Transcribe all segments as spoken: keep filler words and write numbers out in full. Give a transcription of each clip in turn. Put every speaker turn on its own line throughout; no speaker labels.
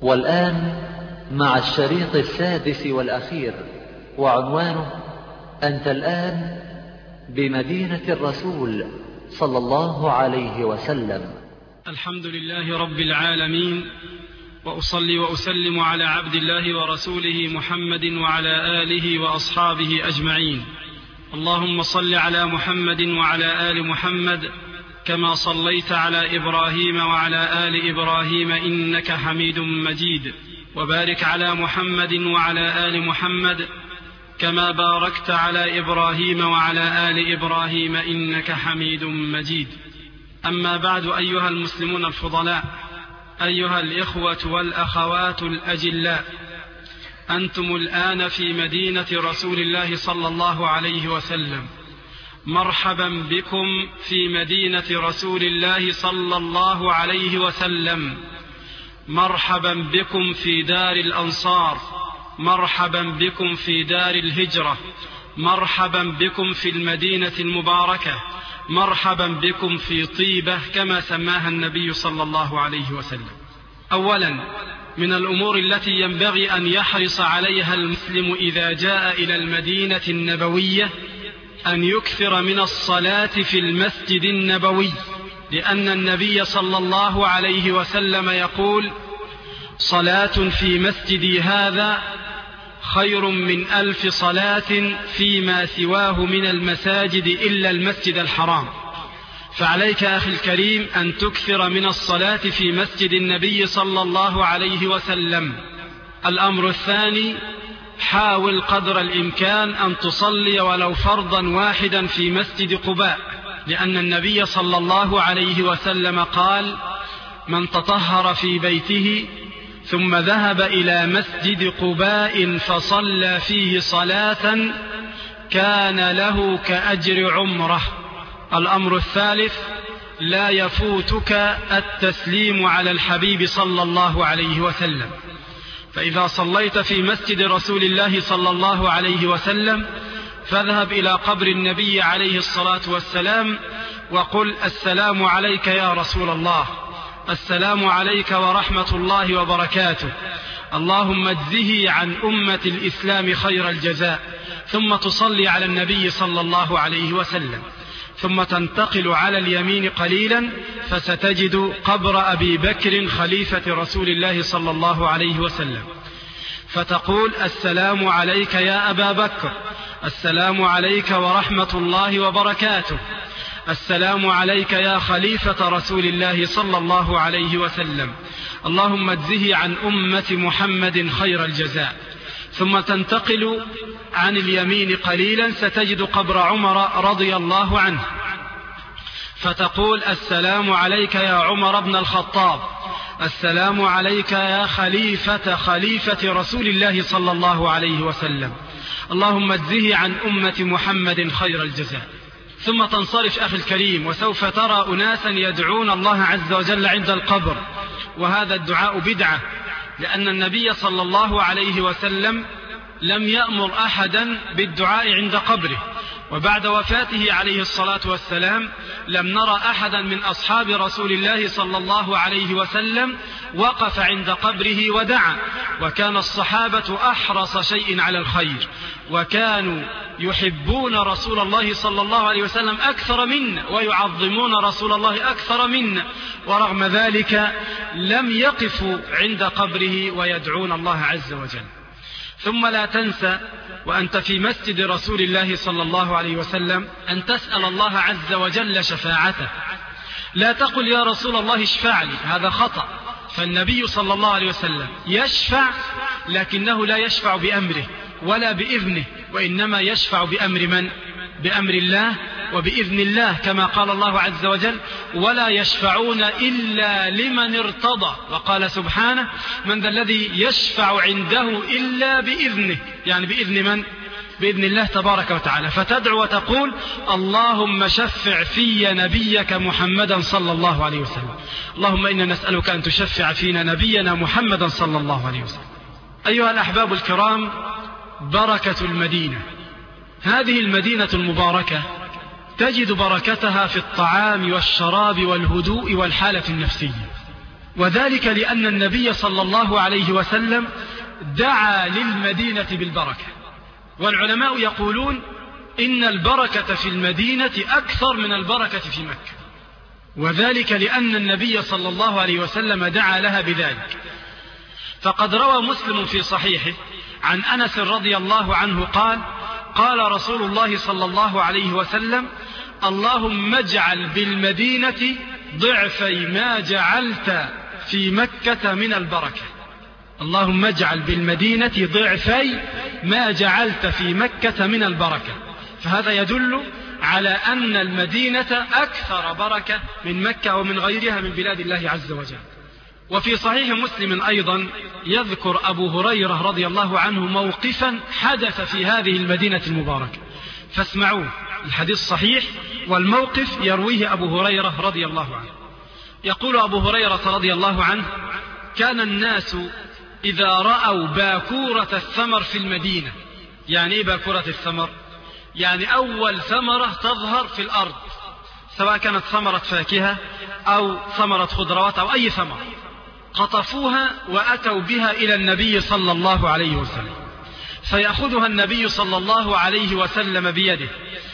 والآن مع الشريط السادس والأخير، وعنوانه: أنت الآن بمدينة الرسول صلى الله عليه وسلم.
الحمد لله رب العالمين، وأصلي وأسلم على عبد الله ورسوله محمد وعلى آله وأصحابه أجمعين. اللهم صل على محمد وعلى آل محمد كما صليت على إبراهيم وعلى آل إبراهيم إنك حميد مجيد، وبارك على محمد وعلى آل محمد كما باركت على إبراهيم وعلى آل إبراهيم إنك حميد مجيد. أما بعد، أيها المسلمون الفضلاء، أيها الإخوة والأخوات الأجلاء، أنتم الآن في مدينة رسول الله صلى الله عليه وسلم. مرحبا بكم في مدينة رسول الله صلى الله عليه وسلم. مرحبا بكم في دار الأنصار، مرحبا بكم في دار الهجرة، مرحبا بكم في المدينة المباركة، مرحبا بكم في طيبة كما سماها النبي صلى الله عليه وسلم. أولا، من الأمور التي ينبغي أن يحرص عليها المسلم إذا جاء إلى المدينة النبوية أن يكثر من الصلاة في المسجد النبوي، لأن النبي صلى الله عليه وسلم يقول: صلاة في مسجدي هذا خير من ألف صلاة فيما سواه من المساجد إلا المسجد الحرام. فعليك أخي الكريم أن تكثر من الصلاة في مسجد النبي صلى الله عليه وسلم. الأمر الثاني، حاول قدر الإمكان أن تصلي ولو فرضا واحدا في مسجد قباء، لأن النبي صلى الله عليه وسلم قال: من تطهر في بيته ثم ذهب إلى مسجد قباء فصلى فيه صلاة كان له كأجر عمره. الأمر الثالث، لا يفوتك التسليم على الحبيب صلى الله عليه وسلم. فإذا صليت في مسجد رسول الله صلى الله عليه وسلم فاذهب إلى قبر النبي عليه الصلاة والسلام وقل: السلام عليك يا رسول الله، السلام عليك ورحمة الله وبركاته، اللهم اجزه عن أمة الإسلام خير الجزاء. ثم تصلي على النبي صلى الله عليه وسلم، ثم تنتقل على اليمين قليلا فستجد قبر أبي بكر خليفة رسول الله صلى الله عليه وسلم، فتقول: السلام عليك يا أبا بكر، السلام عليك ورحمة الله وبركاته، السلام عليك يا خليفة رسول الله صلى الله عليه وسلم، اللهم اجزه عن أمة محمد خير الجزاء. ثم تنتقل عن اليمين قليلا ستجد قبر عمر رضي الله عنه، فتقول: السلام عليك يا عمر بن الخطاب، السلام عليك يا خليفة خليفة رسول الله صلى الله عليه وسلم، اللهم اجزه عن أمة محمد خير الجزاء. ثم تنصرف أخي الكريم، وسوف ترى أناسا يدعون الله عز وجل عند القبر، وهذا الدعاء بدعة، لأن النبي صلى الله عليه وسلم لم يأمر أحدا بالدعاء عند قبره، وبعد وفاته عليه الصلاة والسلام لم نرى أحدا من أصحاب رسول الله صلى الله عليه وسلم وقف عند قبره ودعا. وكان الصحابة أحرص شيء على الخير، وكانوا يحبون رسول الله صلى الله عليه وسلم أكثر منا، ويعظمون رسول الله أكثر منا، ورغم ذلك لم يقفوا عند قبره ويدعون الله عز وجل. ثم لا تنسى وأنت في مسجد رسول الله صلى الله عليه وسلم أن تسأل الله عز وجل شفاعته. لا تقل: يا رسول الله اشفع لي، هذا خطأ. فالنبي صلى الله عليه وسلم يشفع، لكنه لا يشفع بأمره ولا بإذنه، وإنما يشفع بأمر من؟ بأمر الله وبإذن الله، كما قال الله عز وجل: ولا يشفعون إلا لمن ارتضى. وقال سبحانه: من ذا الذي يشفع عنده إلا بإذنه، يعني بإذن من؟ بإذن الله تبارك وتعالى. فتدعو وتقول: اللهم شفع في نبيك محمدا صلى الله عليه وسلم، اللهم إنا نسألك أن تشفع فينا نبينا محمدا صلى الله عليه وسلم. أيها الأحباب الكرام، بركة المدينة، هذه المدينة المباركة تجد بركتها في الطعام والشراب والهدوء والحالة النفسية. وذلك لأن النبي صلى الله عليه وسلم دعا للمدينة بالبركة. والعلماء يقولون إن البركة في المدينة أكثر من البركة في مكة، وذلك لأن النبي صلى الله عليه وسلم دعا لها بذلك. فقد روى مسلم في صحيحه عن أنس رضي الله عنه قال: قال رسول الله صلى الله عليه وسلم: اللهم اجعل بالمدينة ضعفي ما جعلت في مكة من البركة. اللهم اجعل بالمدينة ضعفي ما جعلت في مكة من البركة. فهذا يدل على أن المدينة أكثر بركة من مكة ومن غيرها من بلاد الله عز وجل. وفي صحيح مسلم أيضا يذكر أبو هريرة رضي الله عنه موقفا حدث في هذه المدينة المباركة، فاسمعوه. الحديث صحيح والموقف يرويه أبو هريرة رضي الله عنه. يقول أبو هريرة رضي الله عنه: كان الناس إذا رأوا باكورة الثمر في المدينة. يعني إيه باكورة الثمر؟ يعني أول ثمرة تظهر في الأرض، سواء كانت ثمرة فاكهة أو ثمرة خضروات أو أي ثمرة، قطفوها وأتوا بها إلى النبي صلى الله عليه وسلم، فيأخذها النبي صلى الله عليه وسلم بيده،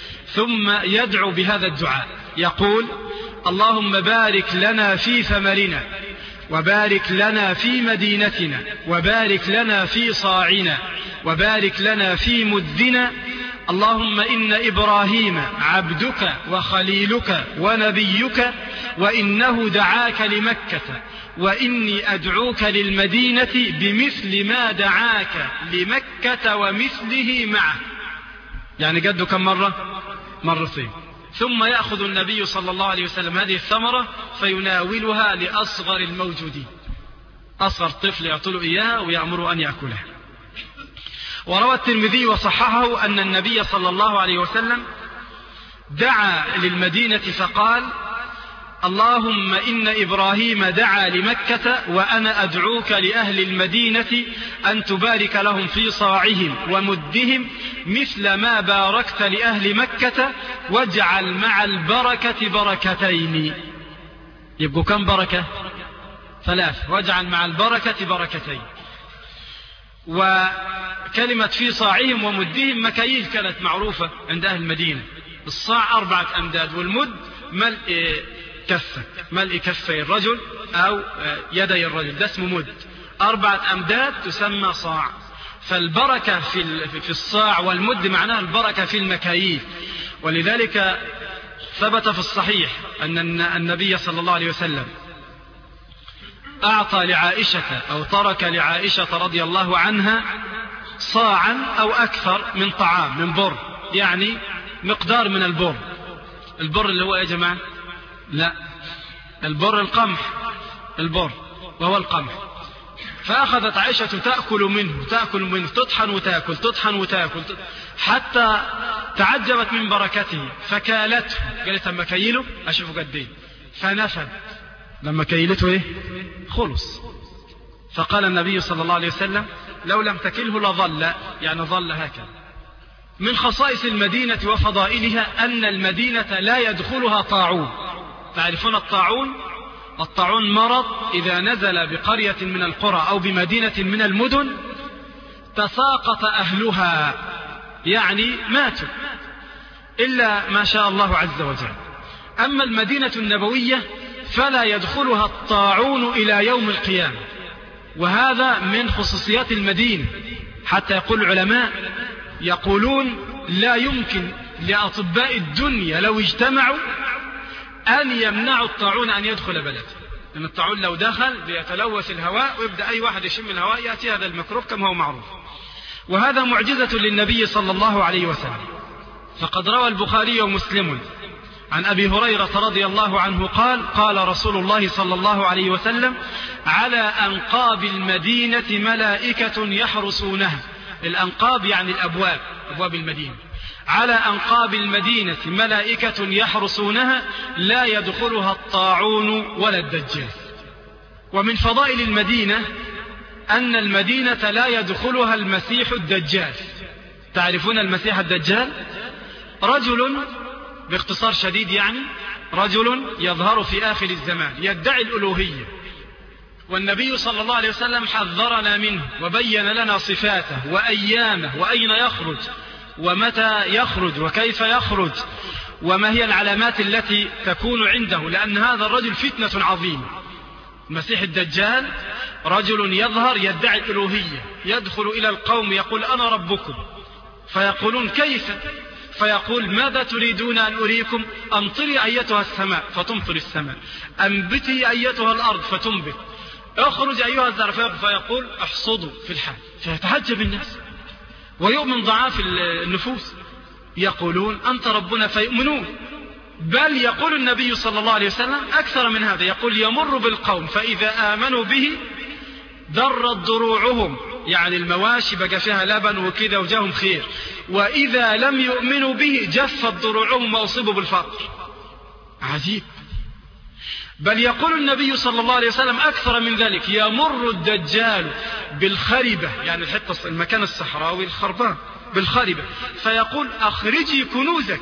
ثم يدعو بهذا الدعاء، يقول: اللهم بارك لنا في ثمرنا، وبارك لنا في مدينتنا، وبارك لنا في صاعنا، وبارك لنا في مدنا. اللهم إن إبراهيم عبدك وخليلك ونبيك، وإنه دعاك لمكة، وإني أدعوك للمدينة بمثل ما دعاك لمكة ومثله معه. يعني قد كم مرة؟ مرتين. ثم يأخذ النبي صلى الله عليه وسلم هذه الثمرة فيناولها لأصغر الموجودين، أصغر طفل يعطله إياها ويأمره أن يأكلها. وروى الترمذي وصححه أن النبي صلى الله عليه وسلم دعا للمدينة فقال: اللهم إن إبراهيم دعا لمكة، وأنا أدعوك لأهل المدينة أن تبارك لهم في صاعهم ومدهم مثل ما باركت لأهل مكة، واجعل مع البركة بركتين. يبقوا كم بركة؟ ثلاث. واجعل مع البركة بركتين. وكلمة في صاعهم ومدهم مكاييل كانت معروفة عند أهل المدينة. الصاع أربعة أمداد، والمد ملء كفة، ملء كفي الرجل أو يدي الرجل، ده اسمه مد. أربعة أمداد تسمى صاع. فالبركة في في الصاع والمد معناها البركة في المكاييل. ولذلك ثبت في الصحيح أن النبي صلى الله عليه وسلم أعطى لعائشة أو ترك لعائشة رضي الله عنها صاعا أو أكثر من طعام، من بر، يعني مقدار من البر. البر اللي هو يا جماعة؟ لا، البر القمح، البر وهو القمح. فأخذت عائشة تأكل منه تأكل منه تطحن وتأكل تطحن وتأكل حتى تعجبت من بركته، فكالته، قالت لما كيله أشوف قد ايه، فنفد. لما كيلته ايه؟ خلص. فقال النبي صلى الله عليه وسلم: لو لم تكله لظل، يعني ظل هكذا. من خصائص المدينة وفضائلها أن المدينة لا يدخلها طاعون. تعرفون الطاعون؟ الطاعون مرض إذا نزل بقرية من القرى أو بمدينة من المدن تساقط أهلها، يعني ماتوا إلا ما شاء الله عز وجل. أما المدينة النبوية فلا يدخلها الطاعون إلى يوم القيامة، وهذا من خصوصيات المدينة. حتى يقول العلماء، يقولون لا يمكن لأطباء الدنيا لو اجتمعوا أن يمنعوا الطاعون أن يدخل بلد، لأن الطاعون لو دخل بيتلوث الهواء ويبدأ أي واحد يشم الهواء يأتي هذا الميكروب كما هو معروف. وهذا معجزة للنبي صلى الله عليه وسلم. فقد روى البخاري ومسلم عن أبي هريرة رضي الله عنه قال: قال رسول الله صلى الله عليه وسلم: على أنقاب المدينة ملائكة يحرسونها. الأنقاب يعني الأبواب، أبواب المدينة. على أنقاب المدينة ملائكة يحرسونها لا يدخلها الطاعون ولا الدجال. ومن فضائل المدينة أن المدينة لا يدخلها المسيح الدجال. تعرفون المسيح الدجال؟ رجل، باختصار شديد يعني، رجل يظهر في آخر الزمان يدعي الألوهية، والنبي صلى الله عليه وسلم حذرنا منه وبين لنا صفاته وأيامه وأين يخرج ومتى يخرج وكيف يخرج وما هي العلامات التي تكون عنده، لأن هذا الرجل فتنة عظيمة. المسيح الدجال رجل يظهر يدعي الألوهية، يدخل إلى القوم يقول أنا ربكم، فيقولون كيف؟ فيقول ماذا تريدون أن أريكم؟ أمطري أيتها السماء فتمطر السماء، أنبتي أيتها الأرض فتنبت، اخرج أيها الزرع، فيقول احصدوا في الحال. فيتعجب الناس ويؤمن ضعاف النفوس، يقولون أنت ربنا فيؤمنون. بل يقول النبي صلى الله عليه وسلم أكثر من هذا، يقول يمر بالقوم فإذا آمنوا به درت ضروعهم، يعني المواشي بقى فيها لبن وكذا وجاهم خير، وإذا لم يؤمنوا به جفت ضروعهم وأصيبوا بالفقر. عجيب. بل يقول النبي صلى الله عليه وسلم أكثر من ذلك، يمر الدجال بالخربة، يعني الحتة المكان الصحراوي الخربان بالخربة، فيقول أخرجي كنوزك،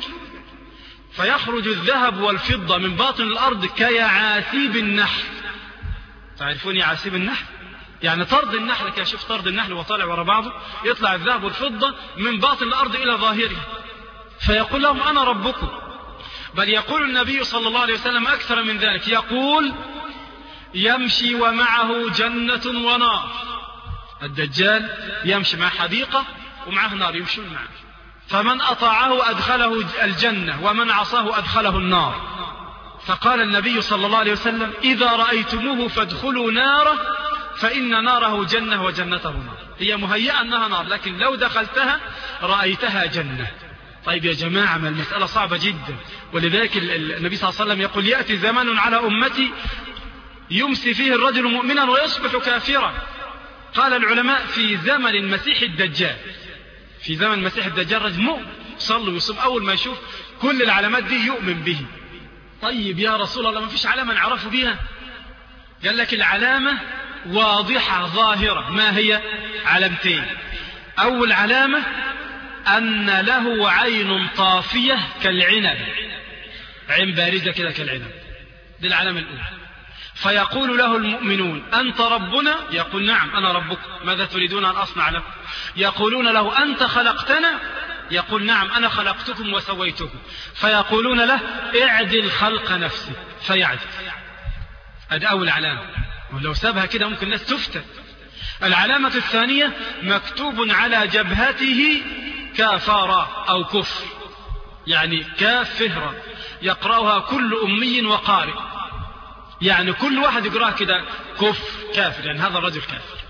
فيخرج الذهب والفضة من باطن الأرض كيعاسيب النحل. تعرفون يعاسيب النحل؟ يعني طرد النحل، كشوف طرد النحل وطالع وراء بعضه، يطلع الذهب والفضة من باطن الأرض إلى ظاهره، فيقول لهم أنا ربكم. بل يقول النبي صلى الله عليه وسلم أكثر من ذلك، يقول يمشي ومعه جنة ونار. الدجال يمشي مع حديقة ومعه نار يمشون معه، فمن أطاعه أدخله الجنة ومن عصاه أدخله النار. فقال النبي صلى الله عليه وسلم إذا رأيتموه فادخلوا ناره فإن ناره جنة وجنته نار. هي مهيئة أنها نار، لكن لو دخلتها رأيتها جنة. طيب يا جماعة، ما المسألة صعبة جدا. ولذلك النبي صلى الله عليه وسلم يقول يأتي زمان على أمتي يمسي فيه الرجل مؤمنا ويصبح كافرا. قال العلماء في زمن المسيح الدجال، في زمن المسيح الدجال رجل مؤمن صلوا ويصوم، أول ما يشوف كل العلامات دي يؤمن به. طيب يا رسول الله، ما فيش علامة نعرف بها؟ قال لك العلامة واضحة ظاهرة. ما هي؟ علامتين. أول علامة أن له عين طافية كالعنب، عين بارزة كده كالعنب، دي العلامة الأولى. فيقول له المؤمنون أنت ربنا؟ يقول نعم أنا ربكم، ماذا تريدون أن أصنع لكم؟ يقولون له أنت خلقتنا؟ يقول نعم أنا خلقتكم وسويتكم. فيقولون له اعدل خلق نفسك، فيعدل. هذه أول علامة، ولو سابها كده ممكن الناس تفتن. العلامة الثانية مكتوب على جبهته كافارا أو كفر، يعني كاف فهرة يقرأها كل أمي وقارئ، يعني كل واحد يقرأها كده كفر كافر، يعني هذا الرجل كافر.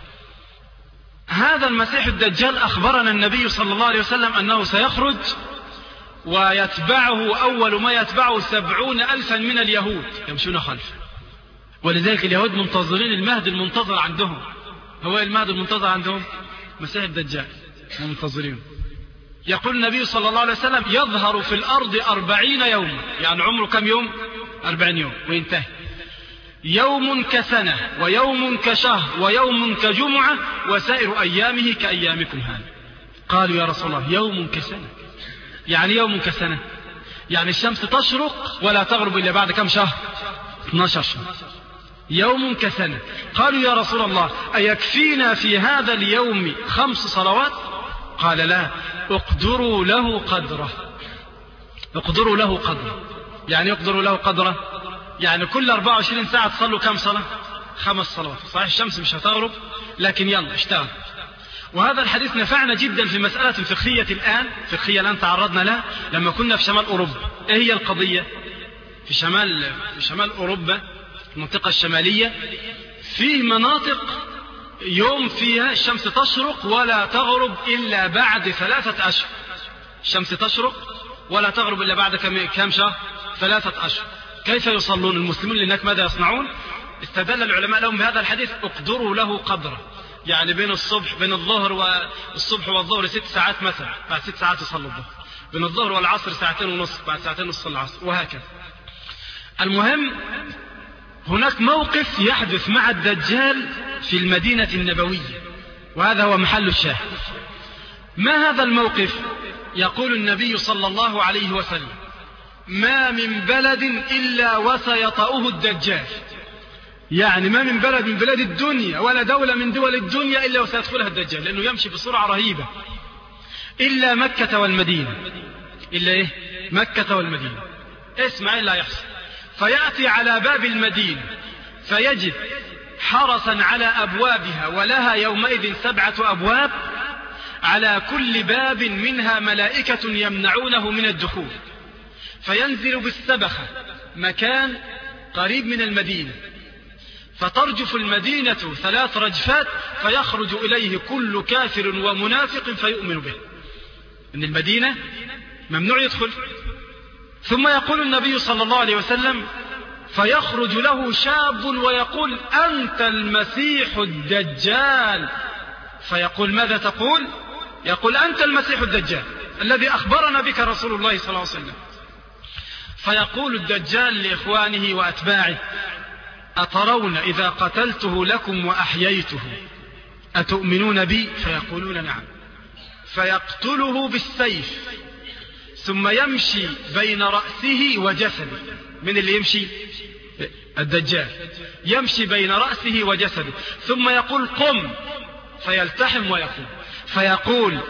هذا المسيح الدجال أخبرنا النبي صلى الله عليه وسلم أنه سيخرج ويتبعه أول ما يتبعه سبعون ألفا من اليهود يمشون خلفه. ولذلك اليهود منتظرين المهد المنتظر عندهم. هو المهد المنتظر عندهم مسيح الدجال، منتظرين. يقول النبي صلى الله عليه وسلم يظهر في الأرض أربعين يوما، يعني عمره كم يوم؟ أربعين يوم وينتهي. يوم كسنة ويوم كشهر ويوم كجمعة وسائر أيامه كأيامكم هذا. قالوا يا رسول الله يوم كسنة، يعني يوم كسنة يعني الشمس تشرق ولا تغرب إلا بعد كم شهر؟ اثني عشر شهر. يوم كسنة. قالوا يا رسول الله أيكفينا في هذا اليوم خمس صلوات؟ قال لا، اقدروا له قدره. اقدروا له قدره يعني اقدروا له قدره يعني كل أربعة وعشرين ساعة تصلوا كم صلاة؟ خمس صلوات. صحيح الشمس مش هتغرب، لكن يلا اشتغل. وهذا الحديث نفعنا جدا في مسألة فقهية الآن، فقهية الآن تعرضنا لها لما كنا في شمال أوروبا. ايه هي القضية؟ في شمال في شمال أوروبا، المنطقة الشمالية، فيه مناطق يوم فيها الشمس تشرق ولا تغرب إلا بعد ثلاثة أشهر. الشمس تشرق ولا تغرب إلا بعد كم شهر؟ ثلاثة أشهر. كيف يصلون المسلمون لأنك ماذا يصنعون؟ استدل العلماء لهم بهذا الحديث اقدروا له قدره، يعني بين الصبح بين الظهر والصبح والظهر ست ساعات مثلا، بعد ست ساعات يصلوا الظهر، بين الظهر والعصر ساعتين ونصف، بعد ساعتين ونصف العصر، وهكذا. المهم هناك موقف يحدث مع الدجال في المدينة النبوية، وهذا هو محل الشاهد. ما هذا الموقف؟ يقول النبي صلى الله عليه وسلم ما من بلد إلا وسيطأه الدجال، يعني ما من بلد من بلاد الدنيا ولا دولة من دول الدنيا إلا وسيدخلها الدجال، لأنه يمشي بسرعة رهيبة، إلا مكة والمدينة. إلا إيه؟ مكة والمدينة. اسمع إيه اللي هيحصل. فيأتي على باب المدينة فيجد حرسا على أبوابها، ولها يومئذ سبعة أبواب، على كل باب منها ملائكة يمنعونه من الدخول. فينزل بالسبخة مكان قريب من المدينة، فترجف المدينة ثلاث رجفات، فيخرج إليه كل كافر ومنافق فيؤمن به. إن المدينة ممنوع يدخل. ثم يقول النبي صلى الله عليه وسلم: فيخرج له شاب ويقول: أنت المسيح الدجال. فيقول: ماذا تقول؟ يقول: أنت المسيح الدجال الذي أخبرنا بك رسول الله صلى الله عليه وسلم. فيقول الدجال لإخوانه وأتباعه: أترون إذا قتلته لكم وأحييته أتؤمنون بي؟ فيقولون: نعم. فيقتله بالسيف، ثم يمشي بين رأسه وجسده. من اللي يمشي؟ الدجال. يمشي بين رأسه وجسده، ثم يقول: قم، فيلتحم ويقوم. فيقول: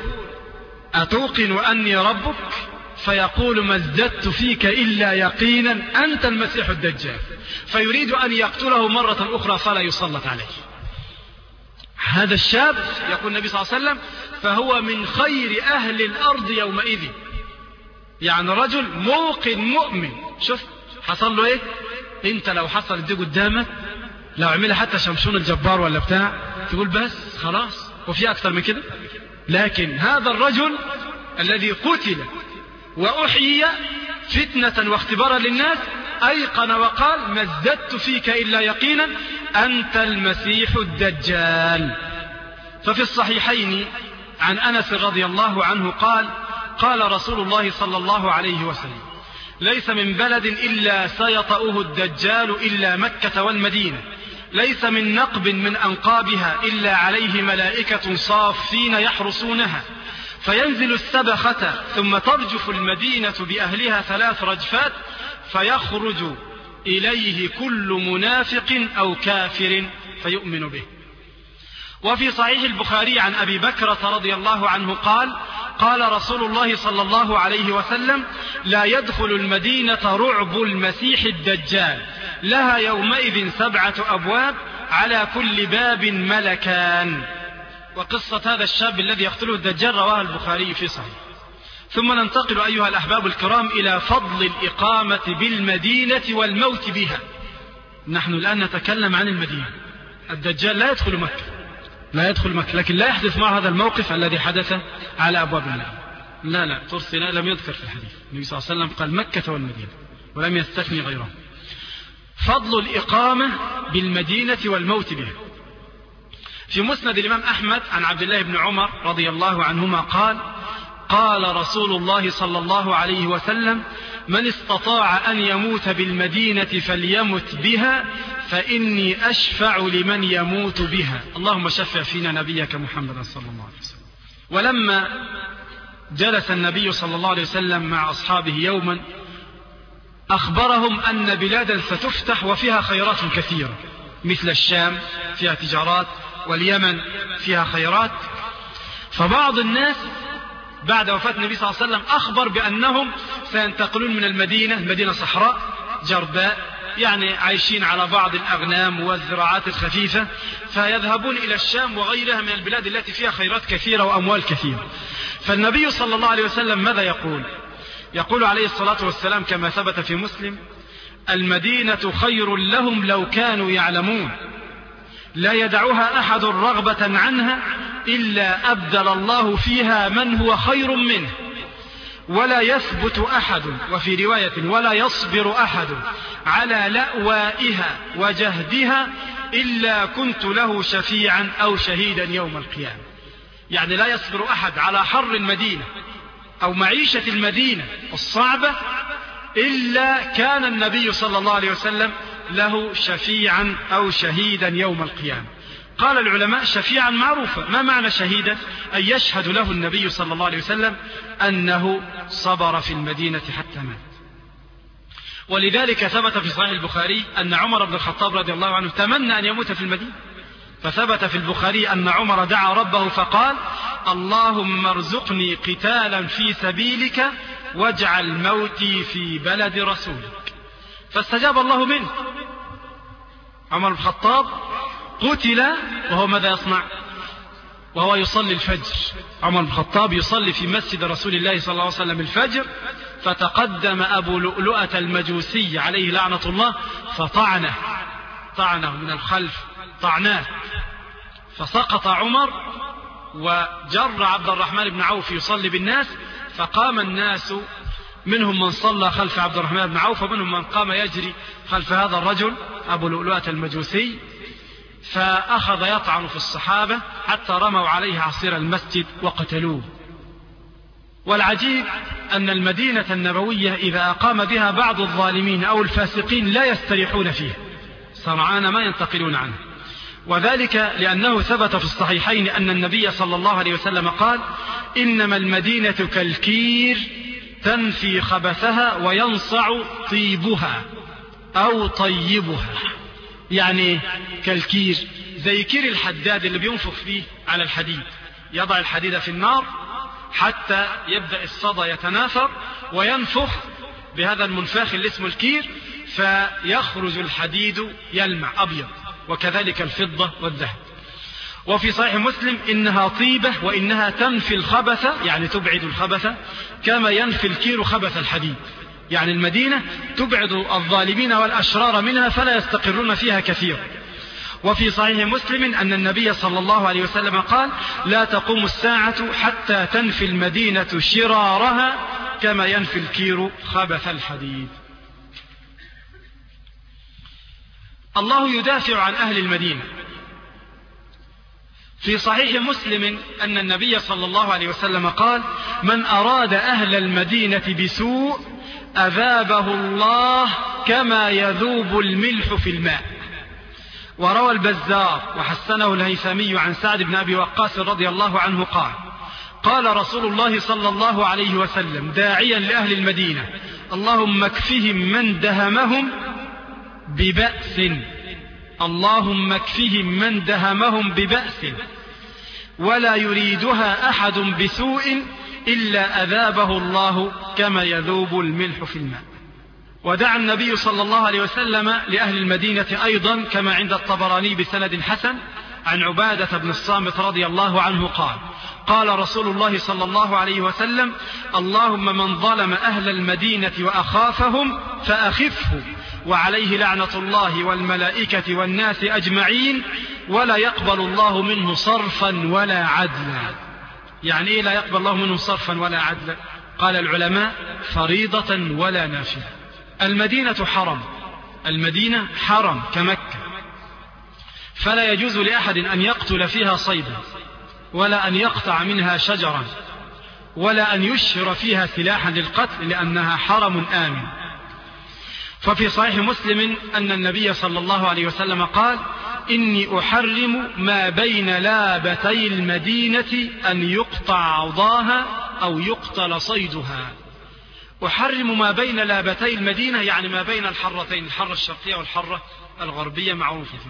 أتوقن أني ربك؟ فيقول: ما ازددت فيك إلا يقينا، أنت المسيح الدجال. فيريد أن يقتله مرة أخرى فلا يسلط عليه. هذا الشاب يقول النبي صلى الله عليه وسلم: فهو من خير أهل الأرض يومئذ. يعني رجل موقن مؤمن. شوف حصل له ايه؟ انت لو حصل دي قدامك، لو عملها حتى شمشون الجبار ولا بتاع، تقول بس خلاص، وفي اكتر من كده. لكن هذا الرجل الذي قتل وأحيي فتنة واختبارا للناس أيقن وقال: ما ازددت فيك إلا يقينا، أنت المسيح الدجال. ففي الصحيحين عن أنس رضي الله عنه قال: قال رسول الله صلى الله عليه وسلم: ليس من بلد إلا سيطأه الدجال إلا مكة والمدينة، ليس من نقب من أنقابها إلا عليه ملائكة صافين يحرسونها، فينزل السبخة ثم ترجف المدينة بأهلها ثلاث رجفات، فيخرج إليه كل منافق أو كافر فيؤمن به. وفي صحيح البخاري عن أبي بكرة رضي الله عنه قال: قال رسول الله صلى الله عليه وسلم: لا يدخل المدينة رعب المسيح الدجال، لها يومئذ سبعة أبواب، على كل باب ملكان. وقصة هذا الشاب الذي يقتله الدجال رواه البخاري في صحيح. ثم ننتقل أيها الأحباب الكرام إلى فضل الإقامة بالمدينة والموت بها. نحن الآن نتكلم عن المدينة. الدجال لا يدخل مكة، لا يدخل مكة، لكن لا يحدث مع هذا الموقف الذي حدث على أبواب المدينة. لا لا ترسل لم يذكر في الحديث. النبي صلى الله عليه وسلم قال مكة والمدينة ولم يستثني غيرها. فضل الإقامة بالمدينة والموت بها. في مسند الإمام أحمد عن عبد الله بن عمر رضي الله عنهما قال: قال رسول الله صلى الله عليه وسلم: من استطاع أن يموت بالمدينة فليمت بها، فإني أشفع لمن يموت بها. اللهم شفع فينا نبيك محمد صلى الله عليه وسلم. ولما جلس النبي صلى الله عليه وسلم مع أصحابه يوما، أخبرهم أن بلادا ستفتح وفيها خيرات كثيرة، مثل الشام فيها تجارات، واليمن فيها خيرات. فبعض الناس بعد وفاة النبي صلى الله عليه وسلم أخبر بأنهم سينتقلون من المدينة، مدينة صحراء جرداء، يعني عايشين على بعض الأغنام والزراعات الخفيفة، فيذهبون إلى الشام وغيرها من البلاد التي فيها خيرات كثيرة وأموال كثيرة. فالنبي صلى الله عليه وسلم ماذا يقول؟ يقول عليه الصلاة والسلام كما ثبت في مسلم: المدينة خير لهم لو كانوا يعلمون، لا يدعها أحد رغبة عنها إلا أبدل الله فيها من هو خير منه، ولا يثبت أحد، وفي رواية ولا يصبر أحد على لأوائها وجهدها إلا كنت له شفيعا أو شهيدا يوم القيامة. يعني لا يصبر أحد على حر المدينة أو معيشة المدينة الصعبة إلا كان النبي صلى الله عليه وسلم له شفيعا أو شهيدا يوم القيامة. قال العلماء: شفيعا معروفة، ما معنى شهيدا؟ أن يشهد له النبي صلى الله عليه وسلم أنه صبر في المدينة حتى مات. ولذلك ثبت في صحيح البخاري أن عمر بن الخطاب رضي الله عنه تمنى أن يموت في المدينة، فثبت في البخاري أن عمر دعا ربه فقال: اللهم ارزقني قتالا في سبيلك واجعل موتي في بلد رسولك، فاستجاب الله منه. عمر بن الخطاب قتل وهو ماذا يصنع؟ وهو يصلي الفجر. عمر بن الخطاب يصلي في مسجد رسول الله صلى الله عليه وسلم الفجر، فتقدم أبو لؤلؤة المجوسي عليه لعنة الله فطعنه طعنه من الخلف طعناه، فسقط عمر وجر عبد الرحمن بن عوف يصلي بالناس، فقام الناس منهم من صلى خلف عبد الرحمن بن عوف ومنهم من قام يجري خلف هذا الرجل أبو لؤلؤة المجوسي، فأخذ يطعن في الصحابة حتى رموا عليه عصير المسجد وقتلوه. والعجيب أن المدينة النبوية إذا أقام بها بعض الظالمين أو الفاسقين لا يستريحون فيها، سرعان ما ينتقلون عنه، وذلك لأنه ثبت في الصحيحين أن النبي صلى الله عليه وسلم قال: إنما المدينة كالكير تنفي خبثها وينصع طيبها أو طيبها. يعني كالكير زي كير الحداد اللي بينفخ فيه على الحديد، يضع الحديد في النار حتى يبدأ الصدى يتناثر وينفخ بهذا المنفاخ اللي اسمه الكير، فيخرج الحديد يلمع أبيض، وكذلك الفضة والذهب. وفي صحيح مسلم: إنها طيبة وإنها تنفي الخبث، يعني تبعد الخبث كما ينفي الكير خبث الحديد. يعني المدينة تبعد الظالمين والأشرار منها فلا يستقرون فيها كثيرا. وفي صحيح مسلم أن النبي صلى الله عليه وسلم قال: لا تقوم الساعة حتى تنفي المدينة شرارها كما ينفي الكير خبث الحديد. الله يدافع عن أهل المدينة. في صحيح مسلم أن النبي صلى الله عليه وسلم قال: من أراد أهل المدينة بسوء أذابه الله كما يذوب الملح في الماء. وروى البزار وحسنه الهيثمي عن سعد بن أبي وقاص رضي الله عنه قال: قال رسول الله صلى الله عليه وسلم داعيا لأهل المدينة: اللهم اكفهم من دهمهم ببأس اللهم اكفهم من دهمهم ببأس ولا يريدها أحد بسوء إلا أذابه الله كما يذوب الملح في الماء. ودعا النبي صلى الله عليه وسلم لأهل المدينة أيضا كما عند الطبراني بسند حسن عن عبادة بن الصامت رضي الله عنه قال: قال رسول الله صلى الله عليه وسلم: اللهم من ظلم أهل المدينة وأخافهم فأخفه وعليه لعنة الله والملائكة والناس أجمعين ولا يقبل الله منه صرفا ولا عدلا. يعني إيه لا يقبل الله منه صرفا ولا عدلا؟ قال العلماء: فريضة ولا نافلة. المدينة حرم، المدينة حرم كمكة، فلا يجوز لأحد أن يقتل فيها صيدا ولا أن يقطع منها شجرا ولا أن يشهر فيها سلاحا للقتل لأنها حرم آمن. ففي صحيح مسلم أن النبي صلى الله عليه وسلم قال: إني أحرم ما بين لابتي المدينة أن يقطع عضاها أو يقتل صيدها. أحرم ما بين لابتي المدينة يعني ما بين الحرتين، الحرة الشرقية والحرة الغربية معروفة.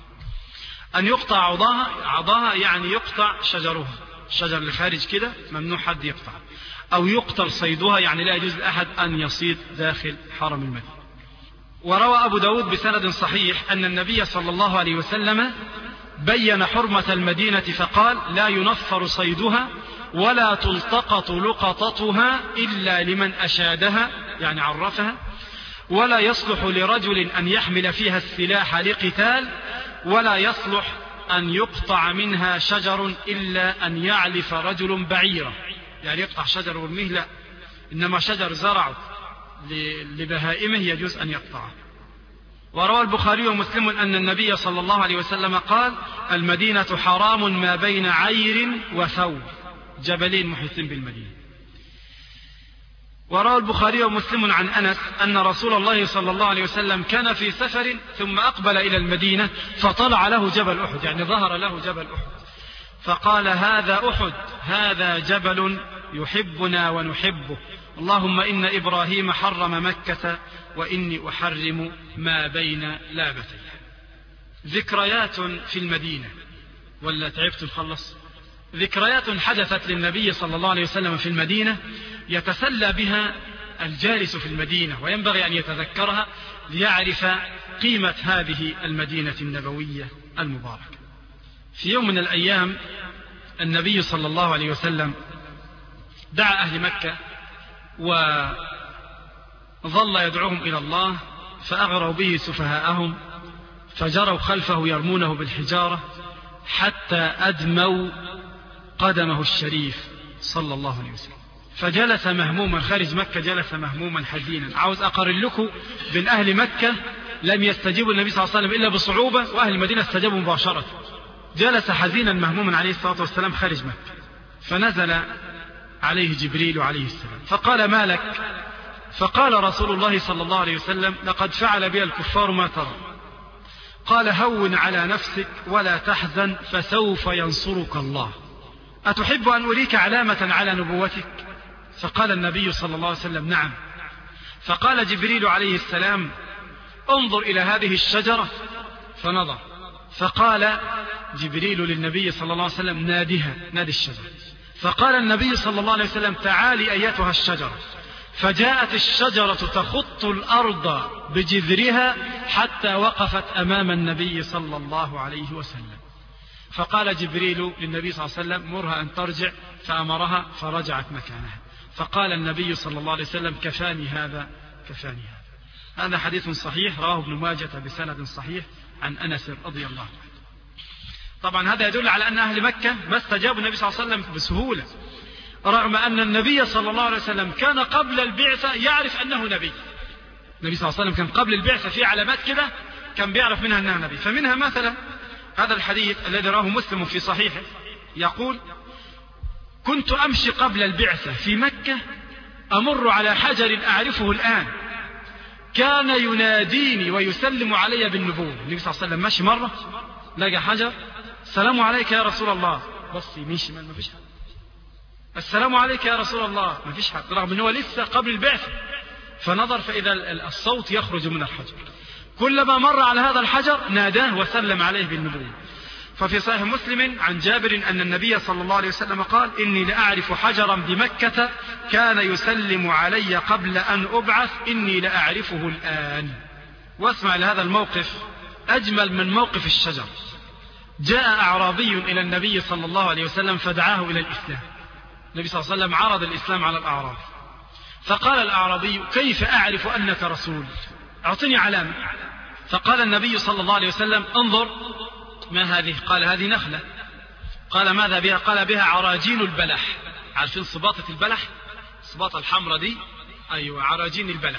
أن يقطع عضاها، عضاها يعني يقطع شجرها، الشجر اللي خارج كده ممنوع حد يقطع، أو يقتل صيدها يعني لا يجوز لأحد أن يصيد داخل حرم المدينة. وروى أبو داود بسند صحيح أن النبي صلى الله عليه وسلم بين حرمة المدينة فقال: لا ينفر صيدها ولا تلتقط لقطتها إلا لمن أشادها يعني عرفها، ولا يصلح لرجل أن يحمل فيها السلاح لقتال، ولا يصلح أن يقطع منها شجر إلا أن يعلف رجل بعيرة، يعني يقطع شجر ورميه لا، إنما شجر زرعه لبهائمه يجوز أن يقطعه. وروى البخاري ومسلم أن النبي صلى الله عليه وسلم قال: المدينة حرام ما بين عير وثور، جبلين محيطين بالمدينة. وروى البخاري ومسلم عن أنس أن رسول الله صلى الله عليه وسلم كان في سفر ثم أقبل إلى المدينة فطلع له جبل أحد، يعني ظهر له جبل أحد، فقال: هذا أحد، هذا جبل يحبنا ونحبه اللهم إن إبراهيم حرم مكة وإني أحرم ما بين لابتيها. ذكريات في المدينة، ولا تعبت نخلص؟ ذكريات حدثت للنبي صلى الله عليه وسلم في المدينة يتسلى بها الجالس في المدينة، وينبغي أن يتذكرها ليعرف قيمة هذه المدينة النبوية المباركة. في يوم من الأيام النبي صلى الله عليه وسلم دعا أهل مكة وظل يدعوهم إلى الله، فأغروا به سفهاءهم فجروا خلفه يرمونه بالحجارة حتى أدموا قدمه الشريف صلى الله عليه وسلم، فجلس مهموما خارج مكة، جلس مهموما حزينا. عاوز أقارن لكم بين أهل مكة لم يستجيبوا النبي صلى الله عليه وسلم إلا بصعوبة، وأهل المدينة استجابوا مباشرة. جلس حزينا مهموما عليه الصلاة والسلام خارج مكة، فنزل عليه جبريل عليه السلام فقال: ما لك؟ فقال رسول الله صلى الله عليه وسلم: لقد فعل بي الكفار ما ترى. قال: هون على نفسك ولا تحزن فسوف ينصرك الله. أتحب أن أريك علامة على نبوتك؟ فقال النبي صلى الله عليه وسلم: نعم. فقال جبريل عليه السلام: انظر إلى هذه الشجرة. فنظر، فقال جبريل للنبي صلى الله عليه وسلم: نادها، نادي الشجرة. فقال النبي صلى الله عليه وسلم: تعالي أيتها الشجرة. فجاءت الشجرة تخط الأرض بجذرها حتى وقفت أمام النبي صلى الله عليه وسلم. فقال جبريل للنبي صلى الله عليه وسلم: مرها أن ترجع، فأمرها فرجعت مكانها. فقال النبي صلى الله عليه وسلم: كفاني هذا، كفاني هذا. هذا حديث صحيح رواه ابن ماجة بسند صحيح عن أنس رضي الله عنه. طبعا هذا يدل على أن أهل مكة ما استجابوا النبي صلى الله عليه وسلم بسهولة، رغم أن النبي صلى الله عليه وسلم كان قبل البعثة يعرف أنه نبي. النبي صلى الله عليه وسلم كان قبل البعثة في علامات كده كان بيعرف منها أنه نبي. فمنها مثلا هذا الحديث الذي رواه مسلم في صحيحه، يقول: كنت أمشي قبل البعثة في مكة أمر على حجر أعرفه الآن، كان يناديني ويسلم علي بالنبوة. النبي صلى الله عليه وسلم ماشي مرة لقى حجر: السلام عليك يا رسول الله. بص يمين شمال ما فيش حد. السلام عليك يا رسول الله، ما فيش حد، رغم أنه لسه قبل البعثة. فنظر فإذا الصوت يخرج من الحجر. كلما مر على هذا الحجر ناداه وسلم عليه بالنبوة. ففي صحيح مسلم عن جابر أن النبي صلى الله عليه وسلم قال: إني لأعرف حجرا بمكة كان يسلم علي قبل أن أبعث، إني لأعرفه الآن. واسمع لهذا الموقف أجمل من موقف الشجر. جاء أعرابي إلى النبي صلى الله عليه وسلم فدعاه إلى الإسلام. النبي صلى الله عليه وسلم عرض الإسلام على الأعراب، فقال الأعرابي: كيف أعرف أنك رسول؟ أعطني علامة. فقال النبي صلى الله عليه وسلم: انظر، ما هذه؟ قال: هذه نخلة. قال: ماذا بها؟ قال: بها عراجين البلح. عارفين صباطة البلح؟ صباطة الحمرة دي، أيوة، عراجين البلح.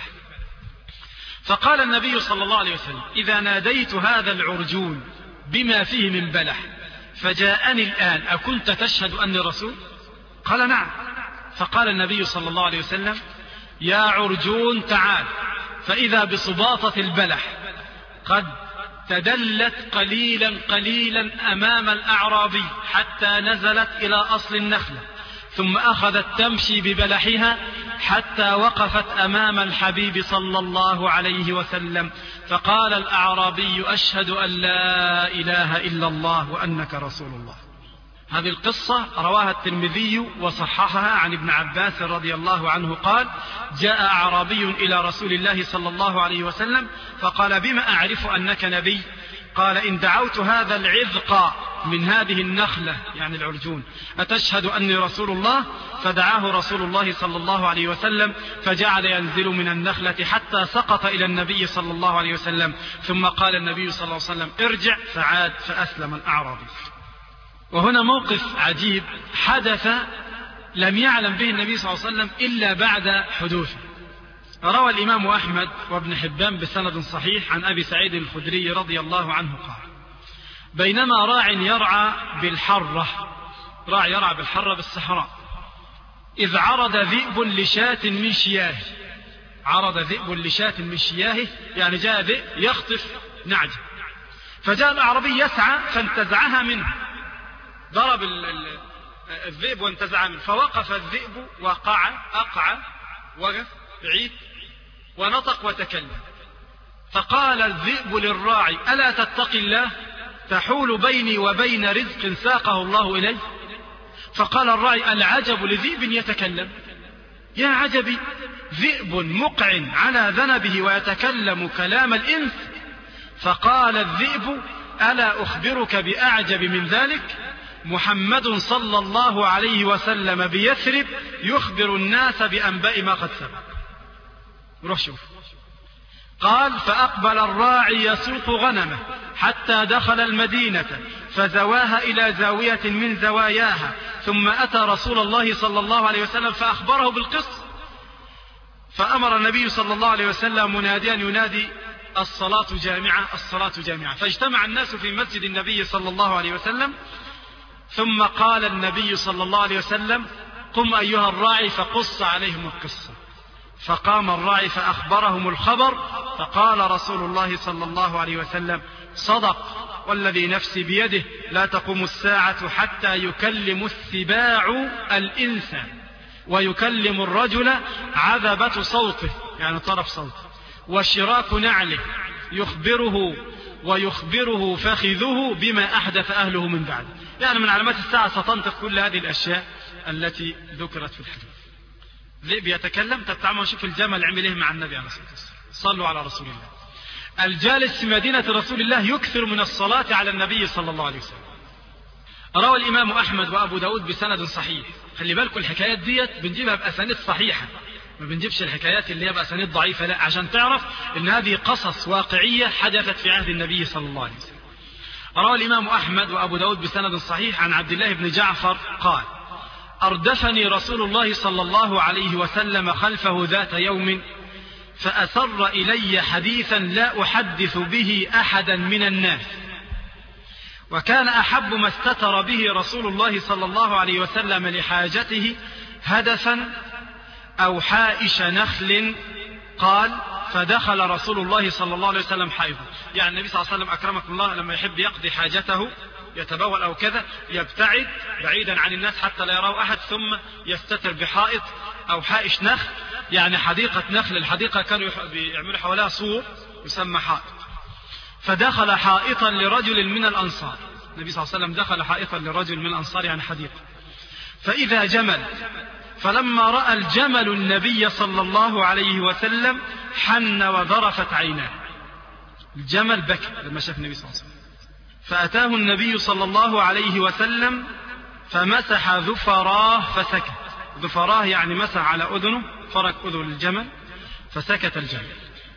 فقال النبي صلى الله عليه وسلم: إذا ناديت هذا العرجون بما فيه من بلح فجاءني الآن أكنت تشهد أني رسول؟ قال: نعم. فقال النبي صلى الله عليه وسلم: يا عرجون تعال. فإذا بصباطة البلح قد تدلت قليلا قليلا أمام الأعرابي حتى نزلت إلى أصل النخلة، ثم أخذت تمشي ببلحها حتى وقفت أمام الحبيب صلى الله عليه وسلم. فقال الأعرابي: أشهد أن لا إله إلا الله وأنك رسول الله. هذه القصة رواها الترمذي وصححها عن ابن عباس رضي الله عنه قال: جاء أعرابي إلى رسول الله صلى الله عليه وسلم فقال: بما أعرف أنك نبي؟ قال: إن دعوت هذا العذق من هذه النخلة، يعني العرجون، أتشهد أني رسول الله؟ فدعاه رسول الله صلى الله عليه وسلم فجعل ينزل من النخلة حتى سقط إلى النبي صلى الله عليه وسلم، ثم قال النبي صلى الله عليه وسلم: ارجع، فعاد فأسلم الأعرابي. وهنا موقف عجيب حدث لم يعلم به النبي صلى الله عليه وسلم إلا بعد حدوثه. روى الإمام أحمد وابن حبان بسند صحيح عن أبي سعيد الخدري رضي الله عنه قال: بينما راع يرعى بالحرة، راع يرعى بالحرة بالصحراء، إذ عرض ذئب لشاة من شياه. عرض ذئب لشاة من شياه، يعني جاء ذئب يخطف نعجة، فجاء الأعرابي يسعى فانتزعها منه، ضرب الذئب وانتزعها منه، فوقف الذئب وقع أقع وقف بعيد ونطق وتكلم، فقال الذئب للراعي ألا تتقي الله تحول بيني وبين رزق ساقه الله إلي؟ فقال الراعي العجب لذئب يتكلم، يا عجبي ذئب مقع على ذنبه ويتكلم كلام الإنس. فقال الذئب ألا أخبرك بأعجب من ذلك؟ محمد صلى الله عليه وسلم بيثرب يخبر الناس بأنباء ما قد سبق. روح شوف. قال فأقبل الراعي يسوق غنمه حتى دخل المدينة فزواها إلى زاوية من زواياها، ثم أتى رسول الله صلى الله عليه وسلم فأخبره بالقصة، فأمر النبي صلى الله عليه وسلم مناديا ينادي الصلاة جامعة الصلاة جامعة، فاجتمع الناس في مسجد النبي صلى الله عليه وسلم، ثم قال النبي صلى الله عليه وسلم قم أيها الراعي فقص عليهم القصة. فقام الراعي فأخبرهم الخبر، فقال رسول الله صلى الله عليه وسلم صدق والذي نفسي بيده لا تقوم الساعة حتى يكلم السباع الإنس ويكلم الرجل عذبة صوته يعني طرف صوته وشراك نعله يخبره ويخبره فخذه بما أحدث أهله من بعد. يعني من علامات الساعة ستنطق كل هذه الأشياء التي ذكرت في الحديث. ذئب يتكلم. تتعامل شوف الجمل عمله مع النبي عليه الصلاة والسلام. صلوا على رسول الله. الجالس في مدينة رسول الله يكثر من الصلاة على النبي صلى الله عليه وسلم. روى الإمام أحمد وأبو داود بسند صحيح. خلي بالكم الحكايات ديت بنجيبها بأسانيد صحيحة، ما بنجيبش الحكايات اللي هي بأسانيد ضعيفة، لا، عشان تعرف إن هذه قصص واقعية حدثت في عهد النبي صلى الله عليه وسلم. روى الإمام أحمد وأبو داود بسند صحيح عن عبد الله بن جعفر قال أردفني رسول الله صلى الله عليه وسلم خلفه ذات يوم فأسر إلي حديثا لا أحدث به أحدا من الناس، وكان أحب ما استتر به رسول الله صلى الله عليه وسلم لحاجته هدفا أو حائش نخل. قال فدخل رسول الله صلى الله عليه وسلم حائضا. يعني النبي صلى الله عليه وسلم أكرمكم الله لما يحب يقضي حاجته يتبول أو كذا يبتعد بعيدا عن الناس حتى لا يراه أحد، ثم يستتر بحائط أو حائش نخل، يعني حديقة نخل. الحديقة كانوا يعملوا حواليها سور يسمى حائط. فدخل حائطا لرجل من الأنصار. النبي صلى الله عليه وسلم دخل حائطا لرجل من الأنصار يعني حديقة. فإذا جمل، فلما رأى الجمل النبي صلى الله عليه وسلم حن وذرفت عيناه. الجمل بكى لما شاف النبي صلى الله عليه وسلم. فأتاه النبي صلى الله عليه وسلم فمسح ذفراه فسكت. ذفراه يعني مسح على أذنه، فرك أذن الجمل فسكت الجمل.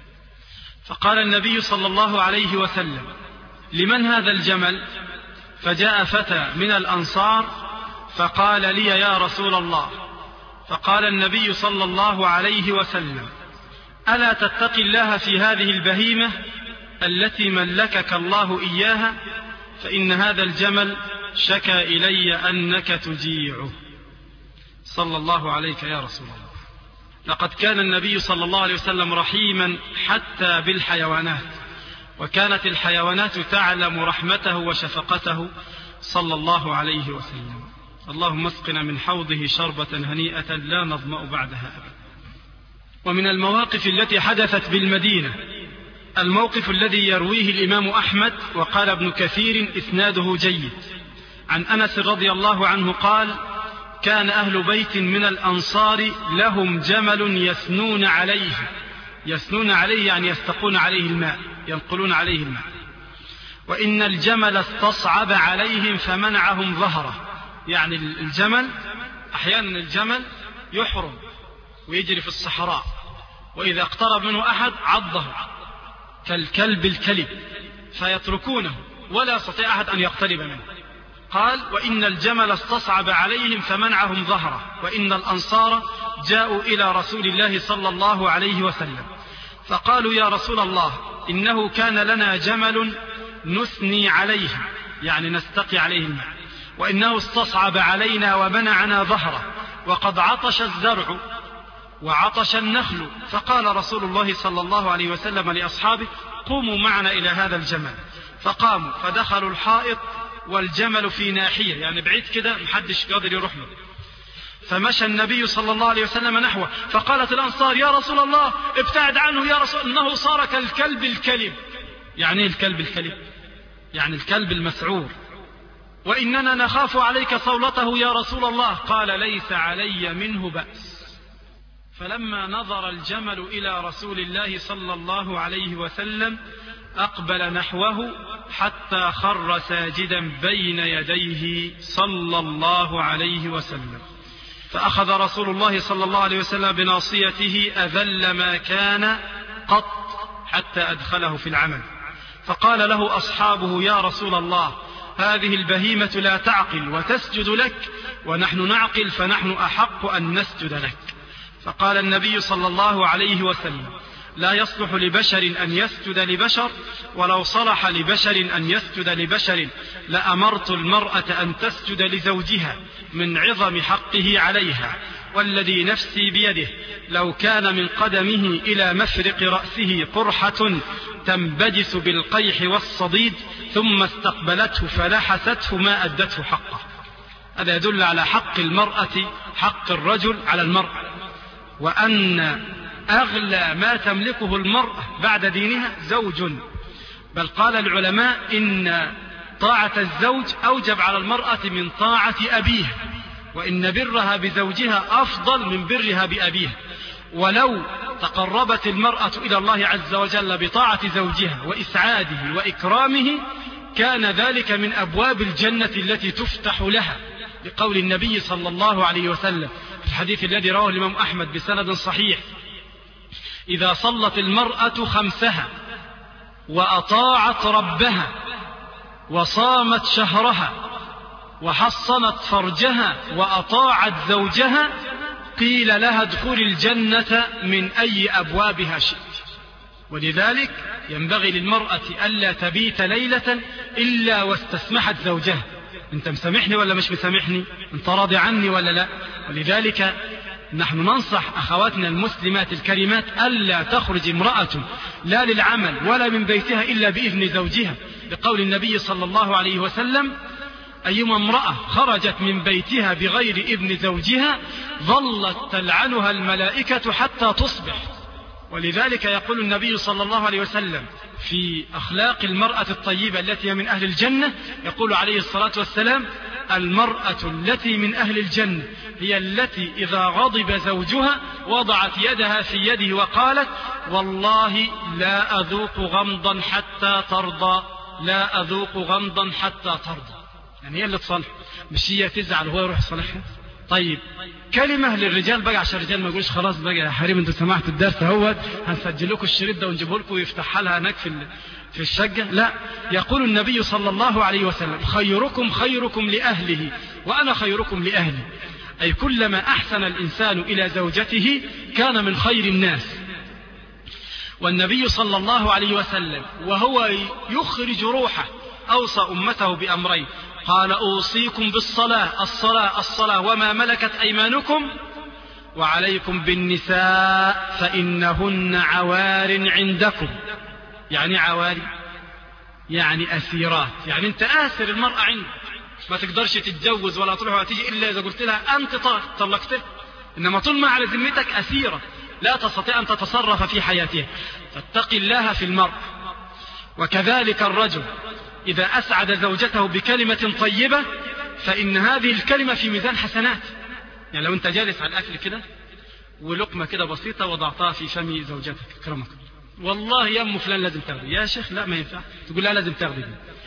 فقال النبي صلى الله عليه وسلم لمن هذا الجمل؟ فجاء فتى من الأنصار فقال لي يا رسول الله. فقال النبي صلى الله عليه وسلم ألا تتقي الله في هذه البهيمة التي ملكك الله إياها، فإن هذا الجمل شكى إلي أنك تجيعه. صلى الله عليك يا رسول الله. لقد كان النبي صلى الله عليه وسلم رحيما حتى بالحيوانات، وكانت الحيوانات تعلم رحمته وشفقته صلى الله عليه وسلم. اللهم اسقنا من حوضه شربة هنيئة لا نظمأ بعدها أبدا. ومن المواقف التي حدثت بالمدينة الموقف الذي يرويه الإمام أحمد وقال ابن كثير إسناده جيد عن أنس رضي الله عنه قال كان أهل بيت من الأنصار لهم جمل يسنون عليه. يسنون عليه يعني يستقون عليه الماء، ينقلون عليه الماء. وإن الجمل استصعب عليهم فمنعهم ظهره. يعني الجمل أحيانا الجمل يحرم ويجري في الصحراء، وإذا اقترب منه أحد عضه كالكلب الكلب فيتركونه ولا يستطيع أحد أن يقترب منه. قال وإن الجمل استصعب عليهم فمنعهم ظهره. وإن الأنصار جاءوا إلى رسول الله صلى الله عليه وسلم فقالوا يا رسول الله إنه كان لنا جمل نثني عليه يعني نستقي عليه الماء، وإنه استصعب علينا ومنعنا ظهره، وقد عطش الزرع وعطش النخل. فقال رسول الله صلى الله عليه وسلم لأصحابه قوموا معنا إلى هذا الجمل. فقاموا فدخلوا الحائط والجمل في ناحية يعني بعيد كده محدش قادر يروح له. فمشى النبي صلى الله عليه وسلم نحوه، فقالت الأنصار: يا رسول الله ابتعد عنه يا رسول، إنه صار كالكلب الكلب. يعني الكلب الكلب يعني الكلب المسعور، وإننا نخاف عليك صولته يا رسول الله. قال: ليس علي منه بأس. فلما نظر الجمل إلى رسول الله صلى الله عليه وسلم أقبل نحوه حتى خر ساجدا بين يديه صلى الله عليه وسلم، فأخذ رسول الله صلى الله عليه وسلم بناصيته أذل ما كان قط حتى أدخله في العمل، فقال له أصحابه: يا رسول الله، هذه البهيمة لا تعقل وتسجد لك، ونحن نعقل فنحن أحق أن نسجد لك. فقال النبي صلى الله عليه وسلم: لا يصلح لبشر أن يسجد لبشر، ولو صلح لبشر أن يسجد لبشر لأمرت المرأة أن تسجد لزوجها من عظم حقه عليها، والذي نفسي بيده لو كان من قدمه إلى مفرق رأسه قرحة تنبجس بالقيح والصديد ثم استقبلته فلحسته ما أدته حقه. هذا يدل على حق المرأة، حق الرجل على المرأة، وأن أغلى ما تملكه المرأة بعد دينها زوج. بل قال العلماء إن طاعة الزوج أوجب على المرأة من طاعة أبيها، وإن برها بزوجها أفضل من برها بأبيها. ولو تقربت المرأة إلى الله عز وجل بطاعة زوجها وإسعاده وإكرامه كان ذلك من أبواب الجنة التي تفتح لها، لقول النبي صلى الله عليه وسلم في الحديث الذي رواه الإمام أحمد بسند صحيح: إذا صلت المرأة خمسها وأطاعت ربها وصامت شهرها وحصنت فرجها وأطاعت زوجها قيل لها ادخلي الجنة من أي أبوابها شئت. ولذلك ينبغي للمرأة ألا تبيت ليلة إلا واستسمحت زوجها: أنت مسامحني ولا مش مسامحني؟ أنت راضي عني ولا لا؟ ولذلك نحن ننصح أخواتنا المسلمات الكريمات ألا تخرج امرأة لا للعمل ولا من بيتها إلا بإذن زوجها، لقول النبي صلى الله عليه وسلم: أيما امرأة خرجت من بيتها بغير إذن زوجها ظلت تلعنها الملائكة حتى تصبح. ولذلك يقول النبي صلى الله عليه وسلم في أخلاق المرأة الطيبة التي من أهل الجنة، يقول عليه الصلاة والسلام: المرأة التي من أهل الجنة هي التي إذا غضب زوجها وضعت يدها في يده وقالت: والله لا أذوق غمضا حتى ترضى، لا أذوق غمضا حتى ترضى. يعني هي اللي تصلح، مش هي تزعل وهو يروح يصلحها. طيب كلمة للرجال بقى، عشان الرجال ما يقولش خلاص بقى يا حريم انتوا سمعتوا الدرس اهوت هنسجل لكم الشريط ده ونجيبه لكم ويفتحها لها هناك في في الشقة. لا، يقول النبي صلى الله عليه وسلم: خيركم خيركم لأهله وأنا خيركم لأهلي. أي كلما أحسن الإنسان إلى زوجته كان من خير الناس. والنبي صلى الله عليه وسلم وهو يخرج روحه أوصى أمته بأمرين، قال: أوصيكم بالصلاة الصلاة الصلاة وما ملكت أيمانكم، وعليكم بالنساء فإنهن عوار عندكم. يعني عواري يعني أسيرات، يعني أنت آسر المرأة عندك، ما تقدرش تتجوز ولا تروح ولا تيجي إلا إذا قلت لها أنت طلقتها، إنما طول ما على ذمتك أسيرة لا تستطيع أن تتصرف في حياتها. فاتق الله في المرء. وكذلك الرجل إذا أسعد زوجته بكلمة طيبة فإن هذه الكلمة في ميزان حسنات. يعني لو أنت جالس على الأكل كده ولقمة كده بسيطة وضعتها في فم زوجتك أكرمك: والله يا أم فلان لازم تاخدي. يا شيخ لا ما ينفع، تقول لا لازم تاخدي.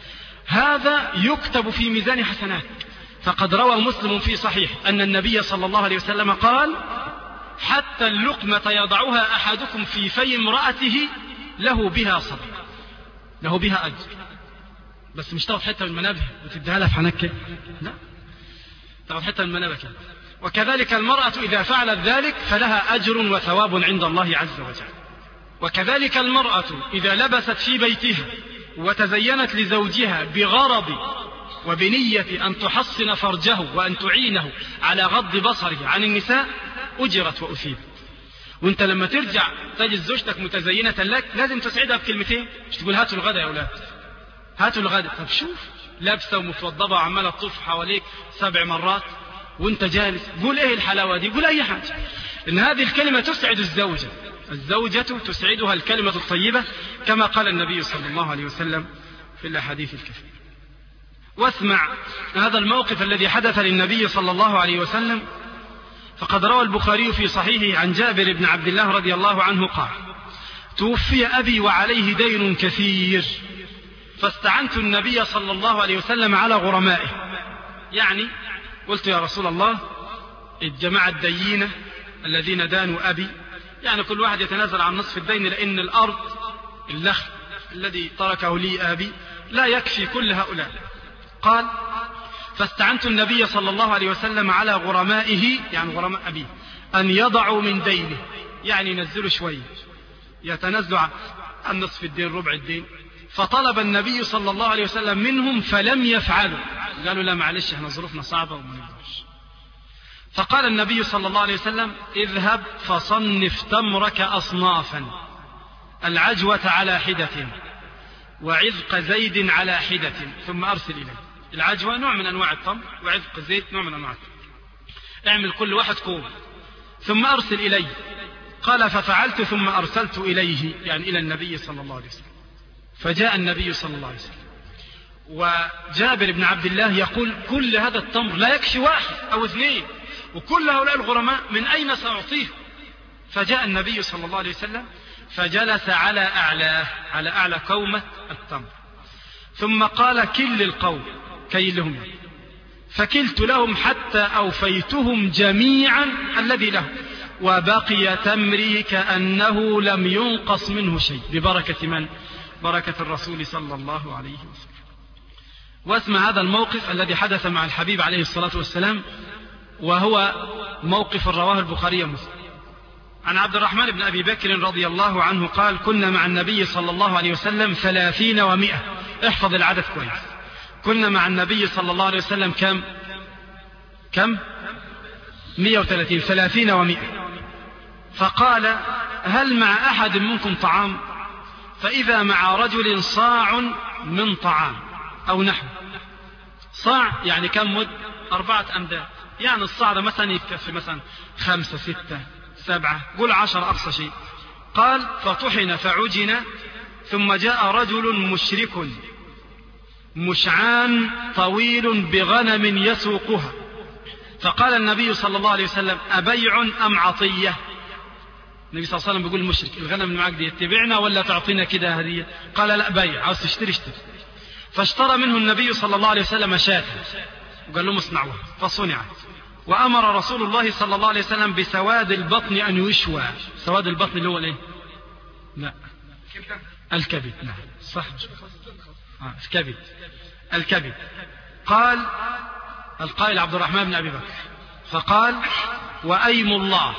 هذا يكتب في ميزان حسنات. فقد روى مسلم في صحيح أن النبي صلى الله عليه وسلم قال: حتى اللقمة يضعها أحدكم في في امرأته له بها صدق، له بها أجر. بس مش تاخد حتة من منابها وتديها لها في حنكة، لا، تاخد حتة من منابك. وكذلك المرأة إذا فعلت ذلك فلها أجر وثواب عند الله عز وجل. وكذلك المرأة إذا لبست في بيتها وتزينت لزوجها بغرض وبنية أن تحصن فرجه وأن تعينه على غض بصره عن النساء أجرت وأثيبت. وانت لما ترجع تجد زوجتك متزينة لك لازم تسعدها بكلمتين، مش تقول هاتوا الغدا يا أولاد، هاتوا الغدا. طب شوف لابسة ومتوضبة وعمالة تطوف حواليك سبع مرات وانت جالس قول ايه الحلاوة دي، قول اي حاجة، ان هذه الكلمة تسعد الزوجة، الزوجة تسعدها الكلمة الطيبة كما قال النبي صلى الله عليه وسلم في الأحاديث الكثيرة. واسمع هذا الموقف الذي حدث للنبي صلى الله عليه وسلم، فقد روى البخاري في صحيحه عن جابر بن عبد الله رضي الله عنه قال: توفي أبي وعليه دين كثير، فاستعنت النبي صلى الله عليه وسلم على غرمائه، يعني قلت يا رسول الله الجماعة الدينة الذين دانوا أبي، يعني كل واحد يتنازل عن نصف الدين، لأن الأرض اللخ الذي تركه لي أبي لا يكفي كل هؤلاء. قال: فاستعنت النبي صلى الله عليه وسلم على غرمائه، يعني غرماء أبي، أن يضعوا من دينه، يعني ينزلوا شوية، يتنزلوا عن نصف الدين ربع الدين. فطلب النبي صلى الله عليه وسلم منهم فلم يفعلوا، قالوا لا معلش احنا ظروفنا صعبة وما نقدرش. فقال النبي صلى الله عليه وسلم: اذهب فصنف تمرك أصنافا، العجوة على حدة وعذق زيد على حدة ثم أرسل إليه. العجوة نوع من أنواع التمر، وعذق زيد نوع من أنواع التمر، اعمل كل واحد كوب ثم أرسل إليه. قال: ففعلت ثم أرسلت إليه، يعني إلى النبي صلى الله عليه وسلم. فجاء النبي صلى الله عليه وسلم، وجابر بن عبد الله يقول: كل هذا التمر لا يكفي واحد أو اثنين، وكل هؤلاء الغرماء من أين سأعطيه؟ فجاء النبي صلى الله عليه وسلم فجلس على أعلاه، على أعلى كومة التمر، ثم قال: كل القوم، كيلهم، فكلت لهم حتى أوفيتهم جميعا الذي له، وبقي تمري كأنه لم ينقص منه شيء، ببركة من؟ بركة الرسول صلى الله عليه وسلم. واسمع هذا الموقف الذي حدث مع الحبيب عليه الصلاة والسلام، وهو موقف رواه البخاري ومسلم. عن عبد الرحمن بن أبي بكر رضي الله عنه قال: كنا مع النبي صلى الله عليه وسلم ثلاثين ومئة، احفظ العدد كويس، كنا مع النبي صلى الله عليه وسلم كم كم مئة وثلاثين، ثلاثين ومئة. فقال: هل مع أحد منكم طعام؟ فإذا مع رجل صاع من طعام أو نحو. صاع يعني كم مد؟ أربعة أمداد، يعني الصاع ده مثلا يكفي مثلا خمسة ستة سبعة، قول عشر أقصى شيء. قال: فطحن فعجن، ثم جاء رجل مشرك مشعان طويل بغنم يسوقها، فقال النبي صلى الله عليه وسلم: أبيع أم عطية؟ النبي صلى الله عليه وسلم بيقول المشرك: الغنم اللي معك دي تبيعنا ولا تعطينا كده هدية؟ قال: لا بيع، عاوز تشتري اشتري. فاشترى منه النبي صلى الله عليه وسلم شاة، وقال لهم اصنعوها، فصنعت. وأمر رسول الله صلى الله عليه وسلم بسواد البطن أن يشوى. سواد البطن اللي هو الايه؟ لا الكبد، نعم صح، آه. الكبد الكبد. قال القائل عبد الرحمن بن أبي بكر، فقال: وأيم الله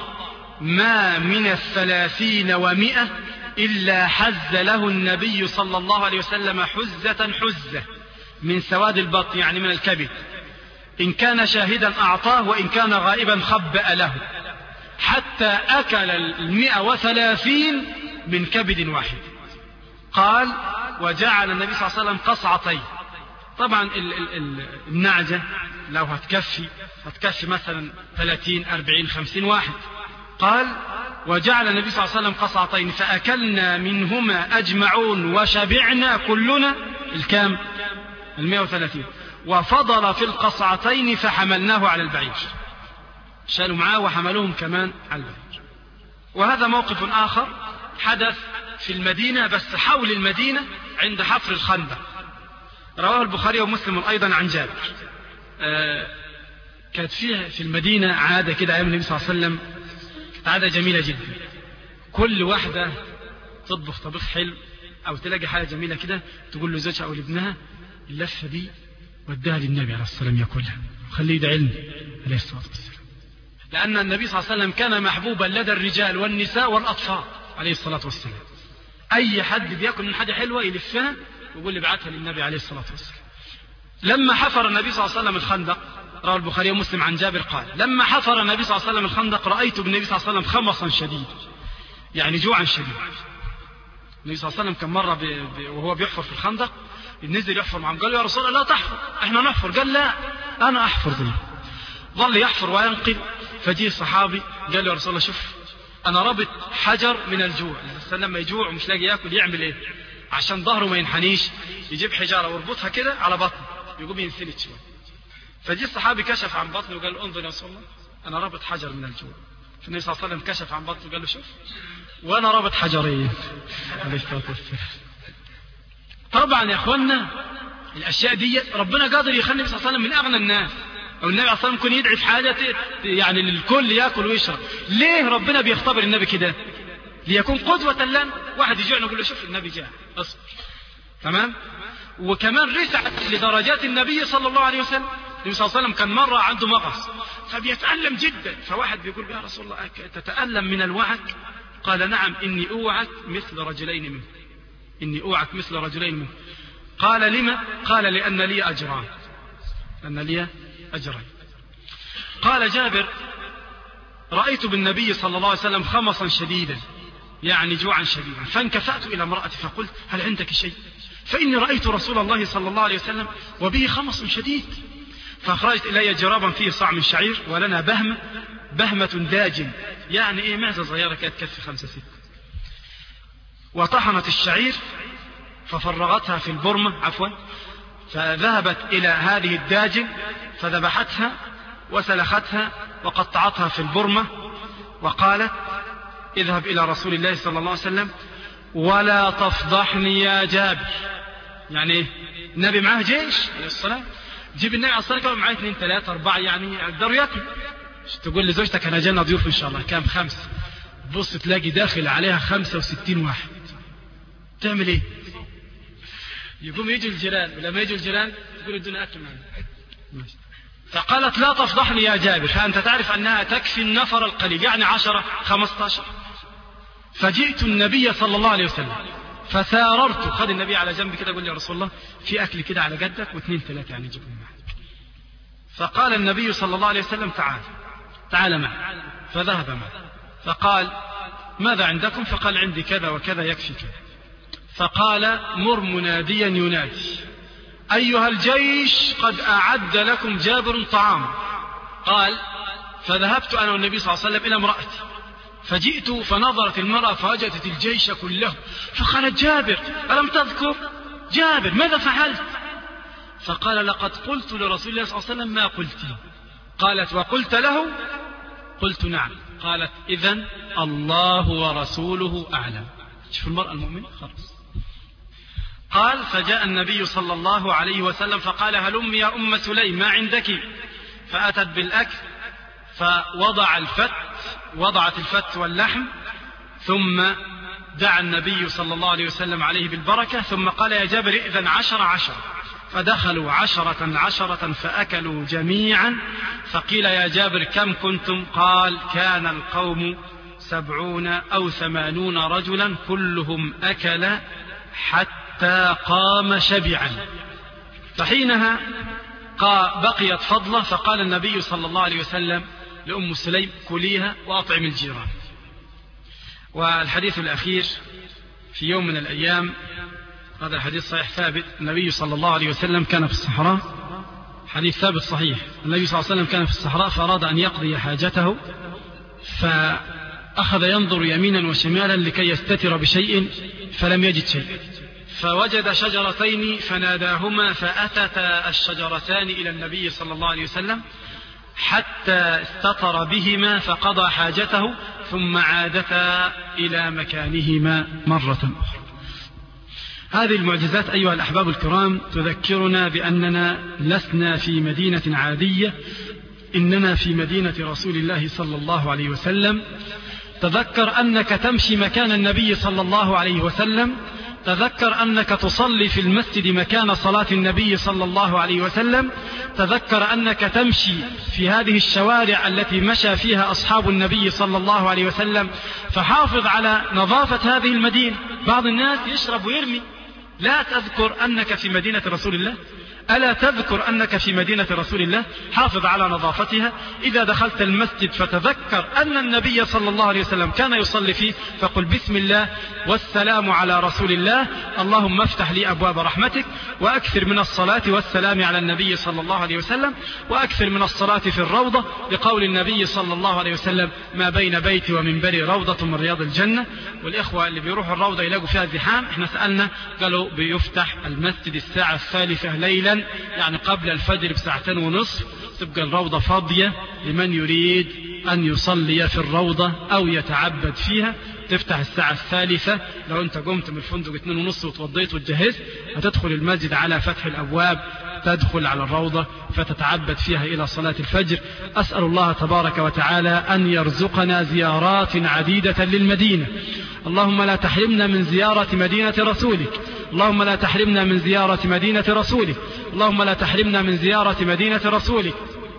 ما من الثلاثين ومئة إلا حز له النبي صلى الله عليه وسلم حزة حزة من سواد البطن، يعني من الكبد، إن كان شاهدا أعطاه وإن كان غائبا خبأ له، حتى أكل المئة وثلاثين من كبد واحد. قال: وجعل النبي صلى الله عليه وسلم قصعتين. طبعا ال ال ال النعجة لو هتكفي هتكفي مثلا ثلاثين أربعين خمسين واحد. قال: وجعل النبي صلى الله عليه وسلم قصعتين، فأكلنا منهما أجمعون وشبعنا كلنا الكام؟ المئة وثلاثين. وفضل في القصعتين فحملناه على البعير، شالوا معاه وحملوهم كمان على البعير. وهذا موقف آخر حدث في المدينة، بس حول المدينة عند حفر الخندق، رواه البخاري ومسلم أيضا عن جابر. آه كانت فيه في المدينة عادة كده أيام النبي صلى الله عليه وسلم، كانت عادة جميلة جدا، كل واحدة تطبخ طبخ حلو أو تلاقي حاجة جميلة كده تقول له زوجها أو لابنها: اللفة دي وداها للنبي عليه الصلاة والسلام ياكلها وخليه يدعي لنا عليه الصلاة والسلام، لأن النبي صلى الله عليه وسلم كان محبوبا لدى الرجال والنساء والأطفال عليه الصلاة والسلام. أي حد بيأكل من حاجة حلوة يلفها ويقول لي ابعتها للنبي عليه الصلاة والسلام. لما حفر النبي صلى الله عليه وسلم الخندق، رواه البخاري ومسلم عن جابر قال: لما حفر النبي صلى الله عليه وسلم الخندق رأيت بالنبي صلى الله عليه وسلم خمصا شديد، يعني جوعا شديد. النبي صلى الله عليه وسلم كان مرة ب... ب... وهو بيحفر في الخندق نزل يحفر معهم، قال له: يا رسول الله لا تحفر، احنا نحفر. قال: لا أنا أحفر دي. ظل يحفر وينقل. فجي صحابي قال له يا رسول الله شوف أنا رابط حجر من الجوع، لما يجوع ومش لاقي يأكل يعمل إيه؟ عشان ظهره ما ينحنيش يجيب حجارة ويربطها كده على بطنه يقوم ينسند شوية. فجي الصحابي كشف عن بطنه وقال له انظر يا رسول الله أنا رابط حجر من الجوع. فالنبي صلى الله عليه وسلم كشف عن بطنه وقال له شوف وأنا رابط حجرين عليه الصلاة والسلام. طبعا يا أخوانا الأشياء دي ربنا قادر يخلي النبي صلى الله عليه وسلم من أغنى الناس، أو النبي صلى الله عليه وسلم يكون يدعي في حاجة يعني للكل يأكل ويشرب. ليه ربنا بيختبر النبي كده؟ ليكون قدوة لنا. واحد يجوع نقول له شوف النبي جاء اصبر، تمام. وكمان رفعت لدرجات النبي صلى الله عليه وسلم. النبي صلى الله عليه وسلم كان مرة عنده مغص فبيتألم جدا، فواحد بيقول يا رسول الله تتألم من الوعك؟ قال نعم إني أوعك مثل رجلين منه، إني أوعك مثل رجلين منه. قال لما؟ قال لأن لي أجران، لأن لي أجرين. قال جابر رأيت بالنبي صلى الله عليه وسلم خمصا شديدا، يعني جوعا شديدا، فانكفأت إلى امرأتي فقلت هل عندك شيء؟ فإني رأيت رسول الله صلى الله عليه وسلم وبه خمص شديد. فأخرجت إلي جرابا فيه صاع من شعير ولنا بهمة، بهمة داجن، يعني إيه معزة صغيرة كانت تكفي خمسة ستة. وطحنت الشعير ففرغتها في البرمة عفوا، فذهبت إلى هذه الداجن فذبحتها وسلختها وقطعتها في البرمة، وقالت اذهب إلى رسول الله صلى الله عليه وسلم ولا تفضحني يا جابر. يعني ايه؟ النبي معاه جيش عليه الصلاة، جيب النبي عليه الصلاة والسلام معاه اثنين ثلاثة أربعة يعني يقدروا ياكلوا. تقول لزوجتك أنا جانا ضيوف إن شاء الله كام؟ خمسة. بص تلاقي داخل عليها خمسة وستين واحد، تعمل ايه؟ يقوم يجوا الجيران، ولما يجوا الجيران تقول ادونا أكل معنا. فقالت لا تفضحني يا جابر، فأنت تعرف أنها تكفي النفر القليل، يعني عشرة خمسة عشر. فجئت النبي صلى الله عليه وسلم فساررت، خد النبي على جنب كده قال لي يا رسول الله في أكل كده على قدك واثنين ثلاثة يعني جيبهم معك. فقال النبي صلى الله عليه وسلم تعال تعال معي، فذهب معه. فقال ماذا عندكم؟ فقال عندي كذا وكذا يكفي كذا. فقال مر مناديا ينادي أيها الجيش قد أعد لكم جابر طعام. قال فذهبت أنا والنبي صلى الله عليه وسلم إلى امرأتي، فجئت فنظرت المرأة فوجدت الجيش كله، فقالت جابر ألم تذكر؟ جابر ماذا فعلت؟ فقال لقد قلت لرسول الله صلى الله عليه وسلم ما قلت. قالت وقلت له؟ قلت نعم. قالت إذن الله ورسوله أعلم. شوف المرأة المؤمنة خلاص. قال فجاء النبي صلى الله عليه وسلم فقال هلم يا أم سليم ما عندك؟ فأتت بالأكل فوضع الفت، وضعت الفت واللحم، ثم دعا النبي صلى الله عليه وسلم عليه بالبركة، ثم قال يا جابر إذن عشر عشر. فدخلوا عشرة عشرة فأكلوا جميعا. فقيل يا جابر كم كنتم؟ قال كان القوم سبعون أو ثمانون رجلا كلهم أكل حتى قام شبعا. فحينها بقيت فضلة، فقال النبي صلى الله عليه وسلم لأم سليم كليها وأطعم الجيران. والحديث الأخير في يوم من الأيام، هذا الحديث صحيح ثابت، النبي صلى الله عليه وسلم كان في الصحراء، حديث ثابت صحيح، النبي صلى الله عليه وسلم كان في الصحراء فأراد أن يقضي حاجته، فأخذ ينظر يمينا وشمالا لكي يستتر بشيء فلم يجد شيء، فوجد شجرتين فناداهما فأتتا الشجرتان إلى النبي صلى الله عليه وسلم حتى استتر بهما فقضى حاجته، ثم عادتا إلى مكانهما مرة أخرى. هذه المعجزات أيها الأحباب الكرام تذكرنا بأننا لسنا في مدينة عادية، إننا في مدينة رسول الله صلى الله عليه وسلم. تذكر أنك تمشي مكان النبي صلى الله عليه وسلم، تذكر أنك تصلي في المسجد مكان صلاة النبي صلى الله عليه وسلم، تذكر أنك تمشي في هذه الشوارع التي مشى فيها أصحاب النبي صلى الله عليه وسلم. فحافظ على نظافة هذه المدينة. بعض الناس يشرب ويرمي. لا تذكر أنك في مدينة رسول الله، ألا تذكر أنك في مدينة رسول الله؟ حافظ على نظافتها. إذا دخلت المسجد فتذكر أن النبي صلى الله عليه وسلم كان يصلي فيه، فقل بسم الله والسلام على رسول الله، اللهم افتح لي أبواب رحمتك، وأكثر من الصلاة والسلام على النبي صلى الله عليه وسلم، وأكثر من الصلاة في الروضة، لقول النبي صلى الله عليه وسلم ما بين بيتي ومنبري روضة من رياض الجنة. والإخوة اللي بيروحوا الروضة يلاقوا فيها زحام، احنا سألنا قالوا بيفتح المسجد الساعة الثالثة ليلا، يعني قبل الفجر بساعتين ونصف، تبقى الروضة فاضية لمن يريد أن يصلي في الروضة أو يتعبد فيها. تفتح الساعة الثالثة، لو أنت قمت من الفندق اثنين ونص وتوضيت وتجهزت، هتدخل المسجد على فتح الأبواب، تدخل على الروضة فتتعبد فيها إلى صلاة الفجر. أسأل الله تبارك وتعالى أن يرزقنا زيارات عديدة للمدينة. اللهم لا تحرمنا من زيارة مدينة رسولك، اللهم لا تحرمنا من زيارة مدينة رسولك، اللهم لا تحرمنا من زيارة مدينة رسولك.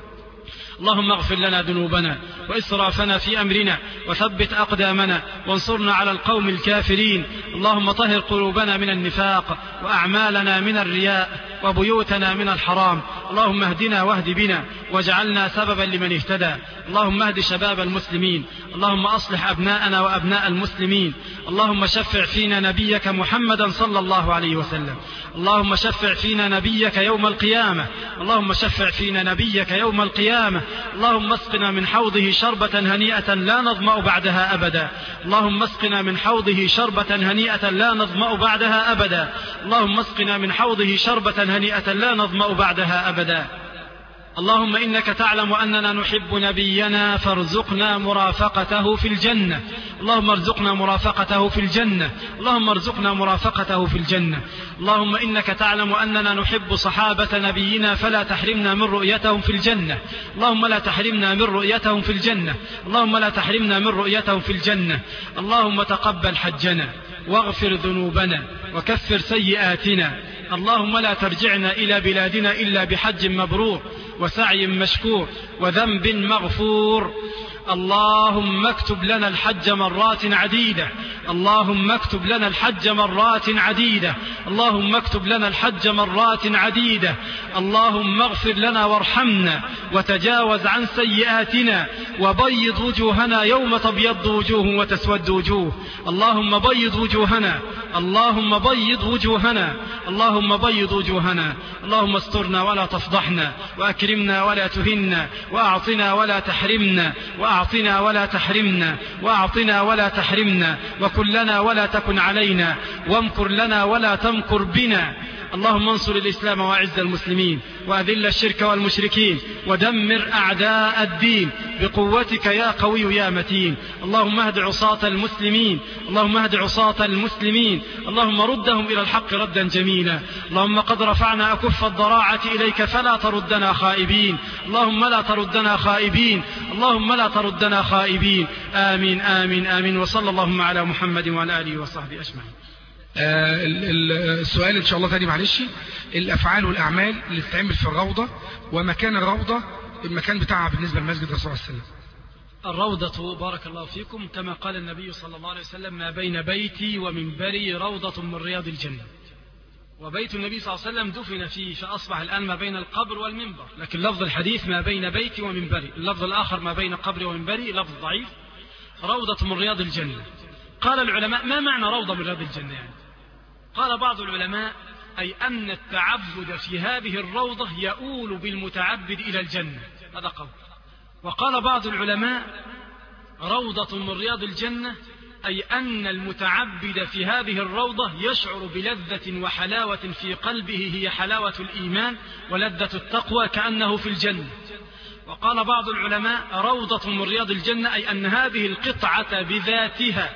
اللهم اغفر لنا ذنوبنا وإسرافنا في أمرنا، وثبت أقدامنا، وانصرنا على القوم الكافرين. اللهم طهر قلوبنا من النفاق، وأعمالنا من الرياء، وبيوتنا من الحرام. اللهم اهدنا واهد بنا، واجعلنا سببا لمن اهتدى. اللهم اهد شباب المسلمين، اللهم أصلح أبناءنا وأبناء المسلمين. اللهم شفع فينا نبيك محمدا صلى الله عليه وسلم، اللهم شفع فينا نبيك يوم القيامة، اللهم شفع فينا نبيك يوم القيامة. اللهم اسقنا من حوضه شربة هنيئة لا نظمأ بعدها أبدا، اللهم اسقنا من حوضه شربة هنيئة لا نظمأ بعدها أبدا، اللهم اسقنا من حوضه شربة هنيئة لا نظمأ بعدها أبدا. اللهم إنك تعلم أننا نحب نبينا فارزقنا مرافقته في الجنة، اللهم ارزقنا مرافقته في الجنة، اللهم ارزقنا مرافقته في الجنة. اللهم إنك تعلم أننا نحب صحابة نبينا فلا تحرمنا من رؤيتهم في الجنة، اللهم لا تحرمنا من رؤيتهم في الجنة، اللهم لا تحرمنا من رؤيتهم في الجنة. اللهم تقبل حجنا، واغفر ذنوبنا، وكفر سيئاتنا. اللهم لا ترجعنا إلى بلادنا إلا بحج مبرور، وسعي مشكور، وذنب مغفور. اللهم اكتب لنا الحج مرات عديدة، اللهم اكتب لنا الحج مرات عديدة، اللهم اكتب لنا الحج مرات عديدة. اللهم اغفر لنا وارحمنا، وتجاوز عن سيئاتنا، وبيض وجوهنا يوم تبيض وجوه وتسود وجوه. اللهم بيض وجوهنا، اللهم بيض وجوهنا، اللهم بيض وجوهنا. اللهم استرنا ولا تفضحنا، وأكرمنا ولا تهنا، وأعطنا ولا تحرمنا، وأعطنا ولا تحرمنا، وأعطنا ولا تحرمنا، وكن لنا ولا تكن علينا، وامكر لنا ولا تمكر بنا. اللهم انصر الإسلام وأعز المسلمين، وأذل الشرك والمشركين، ودمر أعداء الدين بقوتك يا قوي يا متين. اللهم اهد عصاة المسلمين، اللهم اهد عصاة المسلمين، اللهم ردهم إلى الحق ردا جميلا. اللهم قد رفعنا أكف الضراعة إليك فلا تردنا خائبين، اللهم لا تردنا خائبين، اللهم لا تردنا خائبين. آمين آمين آمين. وصلى اللهم على محمد وعلى آله وصحبه أجمعين.
آه السؤال إن شاء الله تاني معلش، الأفعال والأعمال اللي بتتعمل في الروضة، ومكان الروضة المكان بتاعها بالنسبة لمسجد الرسول صلى الله عليه وسلم.
الروضة بارك الله فيكم كما قال النبي صلى الله عليه وسلم ما بين بيتي ومنبري روضة من رياض الجنة. وبيت النبي صلى الله عليه وسلم دفن فيه، فأصبح الآن ما بين القبر والمنبر، لكن لفظ الحديث ما بين بيتي ومنبري، اللفظ الآخر ما بين قبري ومنبري لفظ ضعيف. روضة من رياض الجنة. قال العلماء ما معنى روضة من رياض الجنة يعني؟ قال بعض العلماء أي أن التعبد في هذه الروضة يؤول بالمتعبد إلى الجنة، هذا قول. وقال بعض العلماء روضة من رياض الجنة أي أن المتعبد في هذه الروضة يشعر بلذة وحلاوة في قلبه هي حلاوة الإيمان ولذة التقوى كأنه في الجنة. وقال بعض العلماء روضة من رياض الجنة أي أن هذه القطعة بذاتها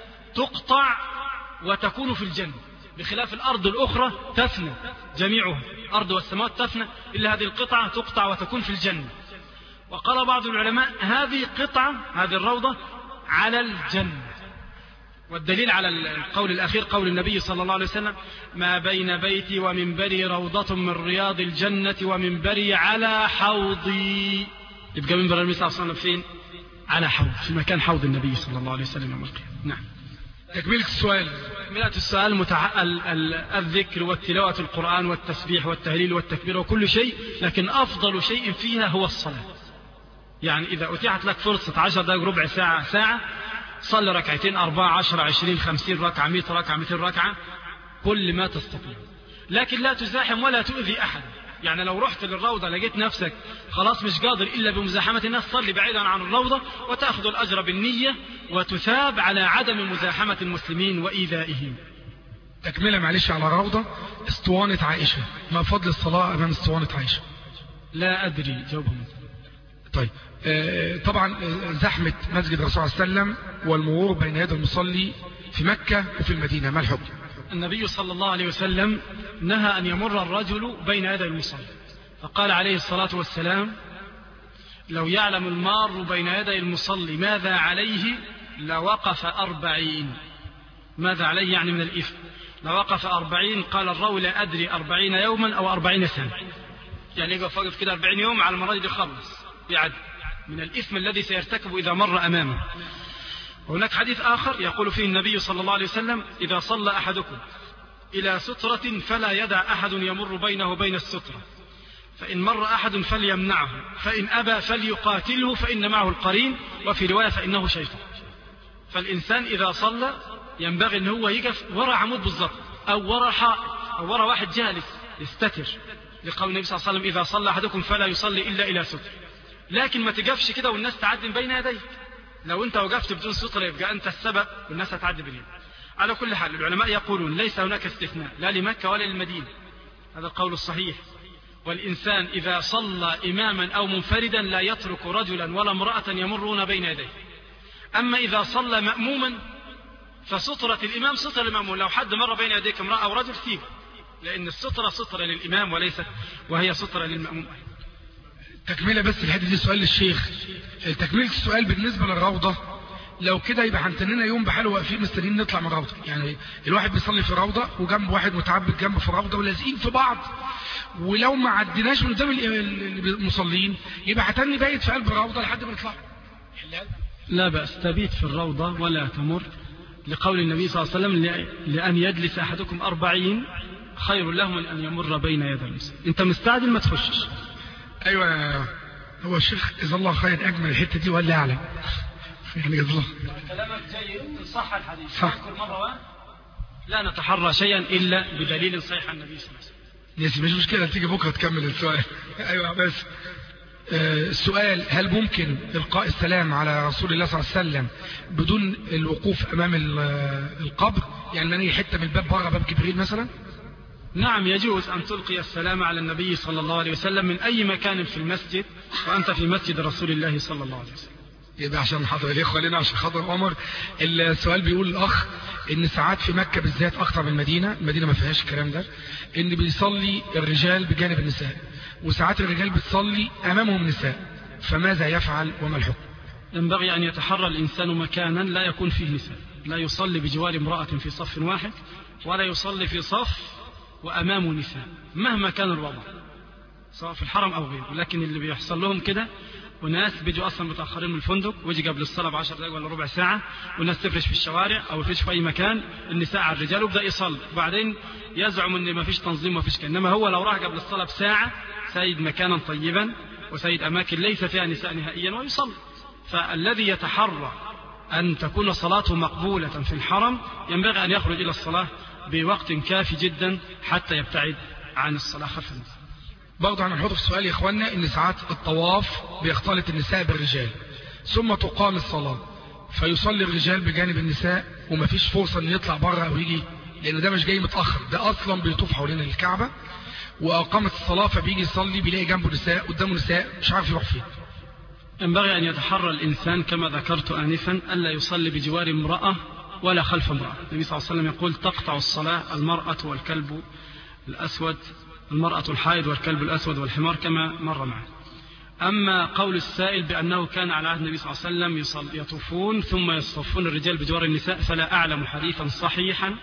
تقطع وتكون في الجنة، بخلاف الأرض الأخرى تفنى جميعها، الأرض والسماوات تفنى إلا هذه القطعة تقطع وتكون في الجنة. وقال بعض العلماء هذه قطعة، هذه الروضة على الجنة. والدليل على القول الأخير قول النبي صلى الله عليه وسلم ما بين بيتي ومنبري روضة من رياض الجنة ومنبري على حوضي. يبقى منبر النبي صلى الله عليه وسلم فين؟ على حوض، في مكان حوض النبي صلى الله عليه وسلم يوم القيامة. نعم.
تكملة السؤال
تكملة السؤال متع... ال... ال... الذكر والتلاوة القرآن والتسبيح والتهليل والتكبير وكل شيء، لكن أفضل شيء فيها هو الصلاة. يعني إذا أتيحت لك فرصة عشر دقائق ربع ساعة ساعة، صلي ركعتين أربعة عشر عشرين خمسين ركعة مئة ركعة مئتين ركعة كل ما تستطيع، لكن لا تزاحم ولا تؤذي أحد. يعني لو رحت للروضة لقيت نفسك خلاص مش قادر إلا بمزاحمة الناس، صلي بعيدا عن الروضة وتأخذ الأجر بالنية وتثاب على عدم مزاحمة المسلمين وإيذائهم.
تكملة معلش على الروضة، اسطوانة عائشة، ما فضل الصلاة أمام اسطوانة عائشة؟
لا أدري جاوبهم.
طيب آه طبعا زحمة مسجد الرسول صلى الله عليه وسلم والمرور بين يدي المصلي في مكة وفي المدينة، ما الحكم؟
النبي صلى الله عليه وسلم نهى أن يمر الرجل بين يدي المصلي، فقال عليه الصلاة والسلام: لو يعلم المار بين يدي المصلي ماذا عليه لوقف أربعين. ماذا عليه يعني من الإثم، لوقف أربعين. قال الراوي: لا أدري أربعين يوما أو أربعين سنة، يعني يقف واقف كده أربعين يوم على المرض يخلص يعد من الإثم الذي سيرتكب إذا مر أمامه. وهناك حديث آخر يقول فيه النبي صلى الله عليه وسلم: إذا صلى أحدكم إلى سترة فلا يدع أحد يمر بينه وبين السترة، فإن مر أحد فليمنعه، فإن أبى فليقاتله فإن معه القرين، وفي رواية فإنه شيطان. فالإنسان إذا صلى ينبغي أن هو يقف وراء عمود بالضبط، أو وراء حائط، أو وراء واحد جالس يستتر، لقول النبي صلى الله عليه وسلم: إذا صلى أحدكم فلا يصلي إلا إلى ستر. لكن ما تقفش كده والناس تعدي بين يديك. لو أنت وقفت بدون سترة يبقى أنت السبب والناس هتعدي بين يديك. على كل حال العلماء يقولون ليس هناك استثناء لا لمكة ولا للمدينة، هذا القول الصحيح. والإنسان إذا صلى إماما أو منفردا لا يترك رجلا ولا امرأة يمرون بين يديه. أما إذا صلى مأموما فسترة الإمام سترة للمأموم، لو حد مر بين يديك امرأة أو رجل سيبه، لأن السترة سترة للإمام وليست وهي سترة للمأموم.
تكملة بس الحته دي سؤال للشيخ. تكملة السؤال بالنسبة للروضة، لو كده يبقى هنتننا يوم بحاله واقفين مستنيين نطلع من الروضة. يعني الواحد بيصلي في روضة وجنب واحد متعبد جنبه في الروضة ولازقين في بعض، ولو ما عديناش من قدام المصلين يبقى هتني بايت في قلب الروضة لحد ما نطلع.
لا بأس تبيت في الروضة ولا تمر، لقول النبي صلى الله عليه وسلم: لأن يجلس أحدكم أربعين خير له من أن يمر بين يدي المسلم. أنت مستعجل ما تخشش.
أيوة هو الشيخ جزاه الله خير أجمل الحتة دي ولا أعلم يعني جزاه الله.
كلامك جيد صح الحديث
صح.
مرة لا نتحرى شيئا إلا بدليل صحيح عن النبي صلى الله عليه وسلم.
يس مش مشكلة، تيجي بكرة تكمل السؤال. أيوة بس آه السؤال: هل ممكن إلقاء السلام على رسول الله صلى الله عليه وسلم بدون الوقوف أمام القبر؟ يعني من أي حتة من الباب بره باب جبريل مثلا؟
نعم يجوز أن تلقي السلام على النبي صلى الله عليه وسلم من أي مكان في المسجد وأنت في مسجد رسول الله صلى الله عليه وسلم.
يبقى عشان حضر الإخوة لنا عشان خاطر عمر. السؤال بيقول الأخ إن ساعات في مكة بالذات أكتر من المدينة، المدينة ما فيهاش الكلام ده، إن بيصلي الرجال بجانب النساء، وساعات الرجال بتصلي أمامهم نساء، فماذا يفعل وما الحكم؟
ينبغي أن يتحرى الإنسان مكانا لا يكون فيه نساء، لا يصلي بجوار امرأة في صف واحد، ولا يصلي في صف وأمامه نساء مهما كان الوضع سواء في الحرم أو غيره. لكن اللي بيحصل لهم كده وناس بيجوا أصلا متأخرين من الفندق ويجي قبل الصلاة بعشر دقائق ولا ربع ساعة، والناس تفرش في الشوارع أو يفرش في أي مكان النساء على الرجال ويبدأ يصلي، وبعدين يزعم إن ما فيش تنظيم وما فيش كلام. إنما هو لو راح قبل الصلاة بساعة سيد مكانا طيبا وسيد أماكن ليس فيها نساء نهائيا ويصلي. فالذي يتحرى أن تكون صلاته مقبولة في الحرم ينبغي أن يخرج إلى الصلاة بوقت كافي جدا حتى يبتعد عن الصلاة خلف النساء.
برضه هنحط في السؤال يا إخواننا إن ساعات الطواف بيختلط النساء بالرجال، ثم تقام الصلاة فيصلي الرجال بجانب النساء ومفيش فرصة إن يطلع بره أو يجي، لأن ده مش جاي متأخر، ده أصلا بيطوف حوالين الكعبة وأقامت الصلاة فبيجي يصلي بيلاقي جنبه نساء قدامه نساء مش عارف يروح فين.
ينبغي أن يتحرى الإنسان كما ذكرت آنفا ألا يصلي بجوار امرأة ولا خلف امرأة. النبي صلى الله عليه وسلم يقول: تقطع الصلاة المرأة والكلب الأسود، المرأة الحائض والكلب الأسود والحمار، كما مر معنا. أما قول السائل بأنه كان على عهد النبي صلى الله عليه وسلم يطوفون ثم يصطفون الرجال بجوار النساء، فلا أعلم حديثا صحيحا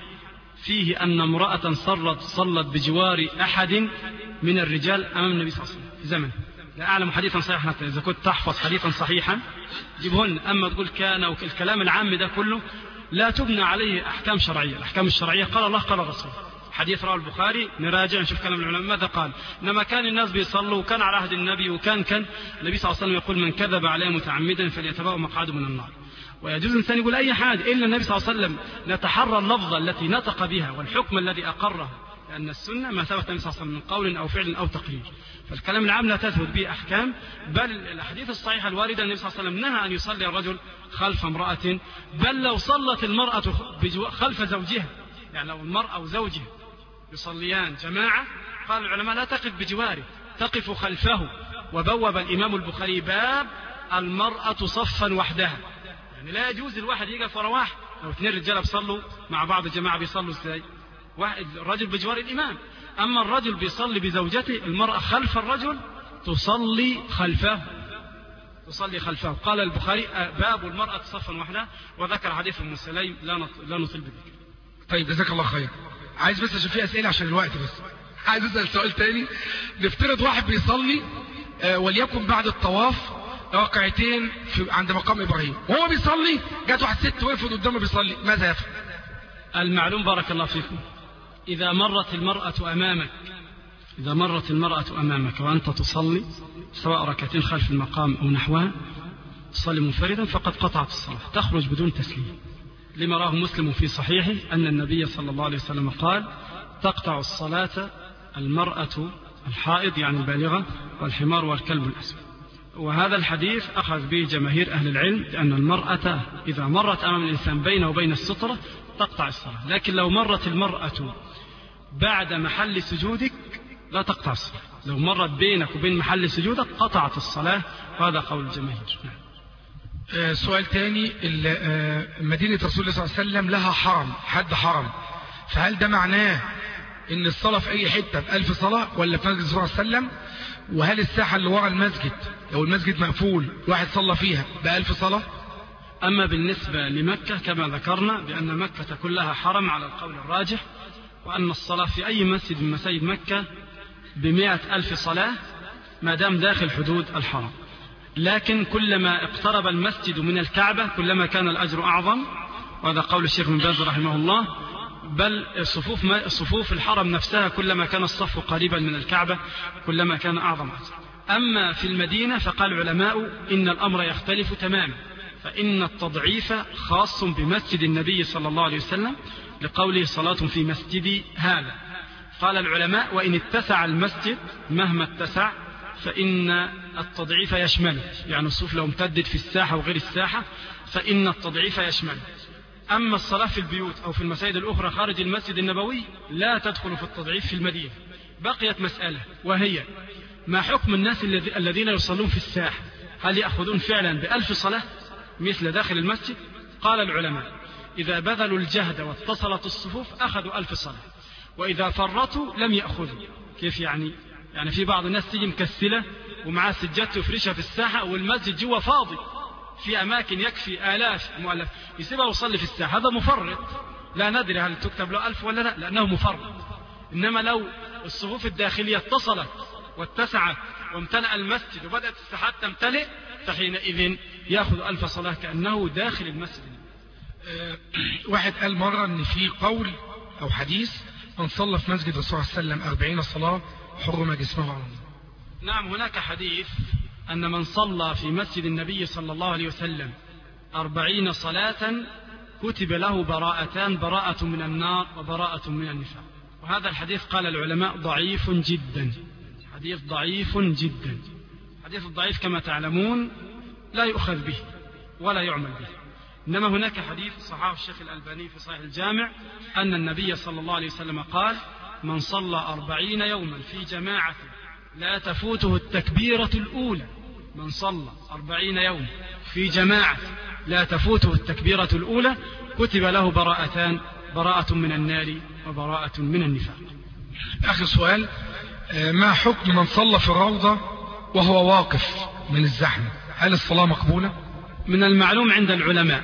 فيه أن امرأة صلت, صلت بجوار أحد من الرجال أمام النبي صلى الله عليه وسلم في زمن. لا أعلم حديثا صحيحا، إذا كنت تحفظ حديثا صحيحا جيبهن. أما تقول كان والكلام العام ده كله لا تبنى عليه أحكام شرعية. الأحكام الشرعية قال الله قال الرسول. حديث رواه البخاري، نراجع نشوف كلام العلماء ماذا قال. إنما كان الناس بيصلوا وكان على عهد النبي وكان كان النبي صلى الله عليه وسلم يقول من كذب عليه متعمدا فليتبوأ مقعده من النار. ويجوز الإنسان يقول أي حاجة إلا النبي صلى الله عليه وسلم نتحرى اللفظة التي نطق بها والحكم الذي أقره، لأن السنة ما ثبت النبي صلى الله عليه وسلم من قول أو فعل أو تقرير. فالكلام العام لا تثبت به أحكام، بل الأحاديث الصحيحة الواردة النبي صلى الله عليه وسلم نهى أن يصلي الرجل خلف امرأة، بل لو صلت المرأة خلف زوجها، يعني لو المرأة وزوجها يصليان جماعة قال العلماء لا تقف بجواره، تقف خلفه. وبوب الإمام البخاري باب المرأة صفا وحدها، يعني لا يجوز الواحد يقف ورا واحد. لو اثنين رجاله بيصلوا مع بعض الجماعة بيصلوا ازاي؟ واحد الرجل بجوار الإمام، أما الرجل بيصلي بزوجته، المرأة خلف الرجل تصلي خلفه تصلي خلفه. قال البخاري باب المرأة صفا وحدها، وذكر حديث ام سليم لا نطيل بذكر.
طيب جزاك الله خير. عايز بس عشان في أسئلة عشان الوقت، بس عايز أسأل سؤال تاني. نفترض واحد بيصلي آه وليكن بعد الطواف ركعتين في عند مقام إبراهيم، وهو بيصلي جات واحد ست وقفت قدامه بيصلي، ماذا يفعل؟
المعلوم بارك الله فيكم، إذا مرت المرأة أمامك إذا مرت المرأة أمامك وأنت تصلي سواء ركعتين خلف المقام أو نحوها، تصلي منفردا، فقد قطعت الصلاة، تخرج بدون تسليم. لما راه مسلم في صحيحه أن النبي صلى الله عليه وسلم قال تقطع الصلاة المرأة الحائض يعني البالغة والحمار والكلب الأسود. وهذا الحديث أخذ به جماهير أهل العلم، لأن المرأة إذا مرت أمام الإنسان بينه وبين السترة تقطع الصلاة، لكن لو مرت المرأة بعد محل سجودك لا تقطع الصلاة. لو مرت بينك وبين محل سجودك قطعت الصلاة، وهذا قول الجماهير.
آه سؤال تاني. آه مدينة رسول الله صلى الله عليه وسلم لها حرم، حد حرم، فهل ده معناه ان الصلاة في اي حتة بألف صلاة ولا في مسجد صلى الله عليه وسلم؟ وهل الساحة اللي ورا المسجد لو المسجد مقفول واحد صلى فيها بألف صلاة؟
أما بالنسبة لمكة كما ذكرنا بأن مكة كلها حرم على القول الراجح، وأن الصلاة في أي مسجد من مساجد مكة بمئة ألف صلاة ما دام داخل حدود الحرم. لكن كلما اقترب المسجد من الكعبة كلما كان الأجر أعظم، وهذا قول الشيخ بن باز رحمه الله. بل صفوف, صفوف الحرم نفسها كلما كان الصف قريبا من الكعبة كلما كان أعظم أجر. أما في المدينة فقال العلماء إن الأمر يختلف تماما، فإن التضعيف خاص بمسجد النبي صلى الله عليه وسلم لقوله صلاة في مسجدي هذا. قال العلماء وإن اتسع المسجد مهما اتسع فإن التضعيف يشمله، يعني الصفوف لو امتدت في الساحة وغير الساحة فإن التضعيف يشمله. أما الصلاة في البيوت أو في المساجد الأخرى خارج المسجد النبوي لا تدخل في التضعيف في المدينة. بقيت مسألة وهي ما حكم الناس الذين يصلون في الساحة، هل يأخذون فعلا بألف صلاة مثل داخل المسجد؟ قال العلماء إذا بذلوا الجهد واتصلت الصفوف أخذوا ألف صلاة، وإذا فرطوا لم يأخذوا. كيف يعني؟ يعني في بعض الناس تيجي مكسلة ومعاه سجادته يفرشها في الساحة والمسجد جوا فاضي، في أماكن يكفي آلاف مؤلف يسيبها ويصلي في الساحة، هذا مفرط، لا ندري هل تكتب له ألف ولا لا، لأنه مفرط. إنما لو الصفوف الداخلية اتصلت واتسعت وامتلأ المسجد وبدأت الساحات تمتلئ فحينئذ يأخذ ألف صلاة كأنه داخل المسجد.
أه واحد قال مرة أن في قول أو حديث من صلى في مسجد الرسول صلى الله عليه وسلم أربعين صلاة حرم جسمه على النار.
نعم، هناك حديث أن من صلى في مسجد النبي صلى الله عليه وسلم أربعين صلاة كتب له براءتان، براءة من النار وبراءة من النفاق. وهذا الحديث قال العلماء ضعيف جدا، حديث ضعيف جدا. حديث الضعيف كما تعلمون لا يؤخذ به ولا يعمل به. إنما هناك حديث صححه الشيخ الألباني في صحيح الجامع أن النبي صلى الله عليه وسلم قال من صلى أربعين يوما في جماعة لا تفوته التكبيرة الأولى، من صلى أربعين يوم في جماعة لا تفوته التكبيرة الأولى كتب له براءتان، براءة من النار وبراءة من النفاق.
آخر سؤال، ما حكم من صلى في الروضة وهو واقف من الزحمة، هل الصلاة مقبولة؟
من المعلوم عند العلماء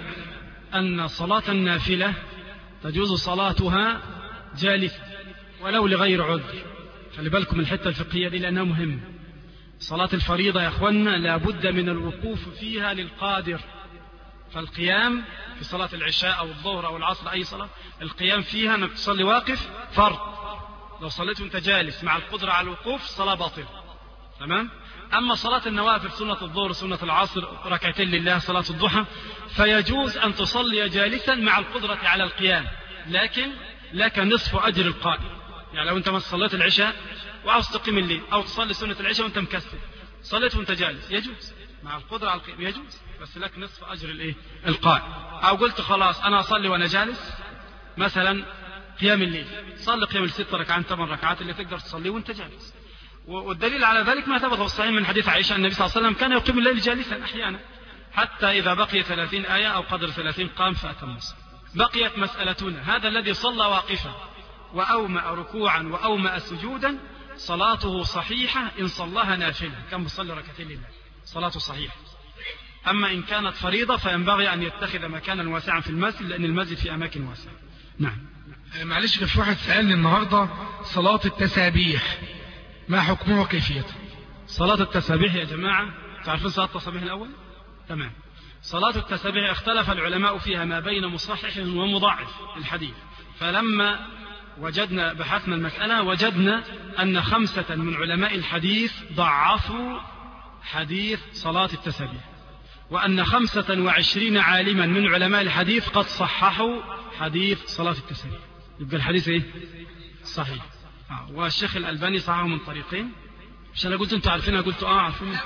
أن صلاة النافلة تجوز صلاتها جالسة ولو لغير عذر. خلي بالكم الحتة الفقهية دي لأنها مهمة. صلاة الفريضة يا أخوانا لابد من الوقوف فيها للقادر، فالقيام في صلاة العشاء أو الظهر أو العصر أي صلاة القيام فيها أنك تصلي واقف فرض. لو صليت وانت جالس مع القدرة على الوقوف صلاة باطلة. تمام. أما صلاة النوافل سنة الظهر سنة العصر ركعتين لله صلاة الضحى فيجوز أن تصلي جالسا مع القدرة على القيام، لكن لك نصف أجر القائم. يعني لو أنت ما صليت العشاء وعاوز تقيم الليل أو تصلي سنة العشاء وأنت مكسل صليت وأنت جالس يجوز مع القدرة على القيام يجوز، بس لك نصف أجر الإيه القائم. أو قلت خلاص أنا أصلي وأنا جالس مثلا قيام الليل، صلي قيام الست ركعات ثمان ركعات اللي تقدر تصليه وأنت جالس. والدليل على ذلك ما ثبت في الصحيح من حديث عائشة النبي صلى الله عليه وسلم كان يقيم الليل جالسا أحيانا حتى إذا بقي ثلاثين آية أو قدر ثلاثين قام فأتم الصلاة. بقيت مسألتنا هذا الذي صلى واقفا وأومأ ركوعا وأومأ سجودا صلاته صحيحة إن صلاها نافلة كان بيصلي ركعتين لله صلاته صحيحة. أما إن كانت فريضة فينبغي أن يتخذ مكانا واسعا في المسجد لأن المسجد في أماكن واسعة. نعم.
معلش كان في واحد سألني النهاردة صلاة التسابيح ما حكمه وكيفيته؟
صلاة التسابيح يا جماعة تعرفون صلاة التسابيح الأول؟ تمام. صلاة التسابيح اختلف العلماء فيها ما بين مصحح ومضاعف الحديث، فلما وجدنا بحثنا المسألة وجدنا أن خمسة من علماء الحديث ضعفوا حديث صلاة التسابيح، وأن خمسة وعشرين عالما من علماء الحديث قد صححوا حديث صلاة التسابيح. يبقى الحديث إيه؟ صحيح. آه. والشيخ الألباني صححه من طريقين. مش أنا قلت أنتوا عارفينها قلت آه عارفينها.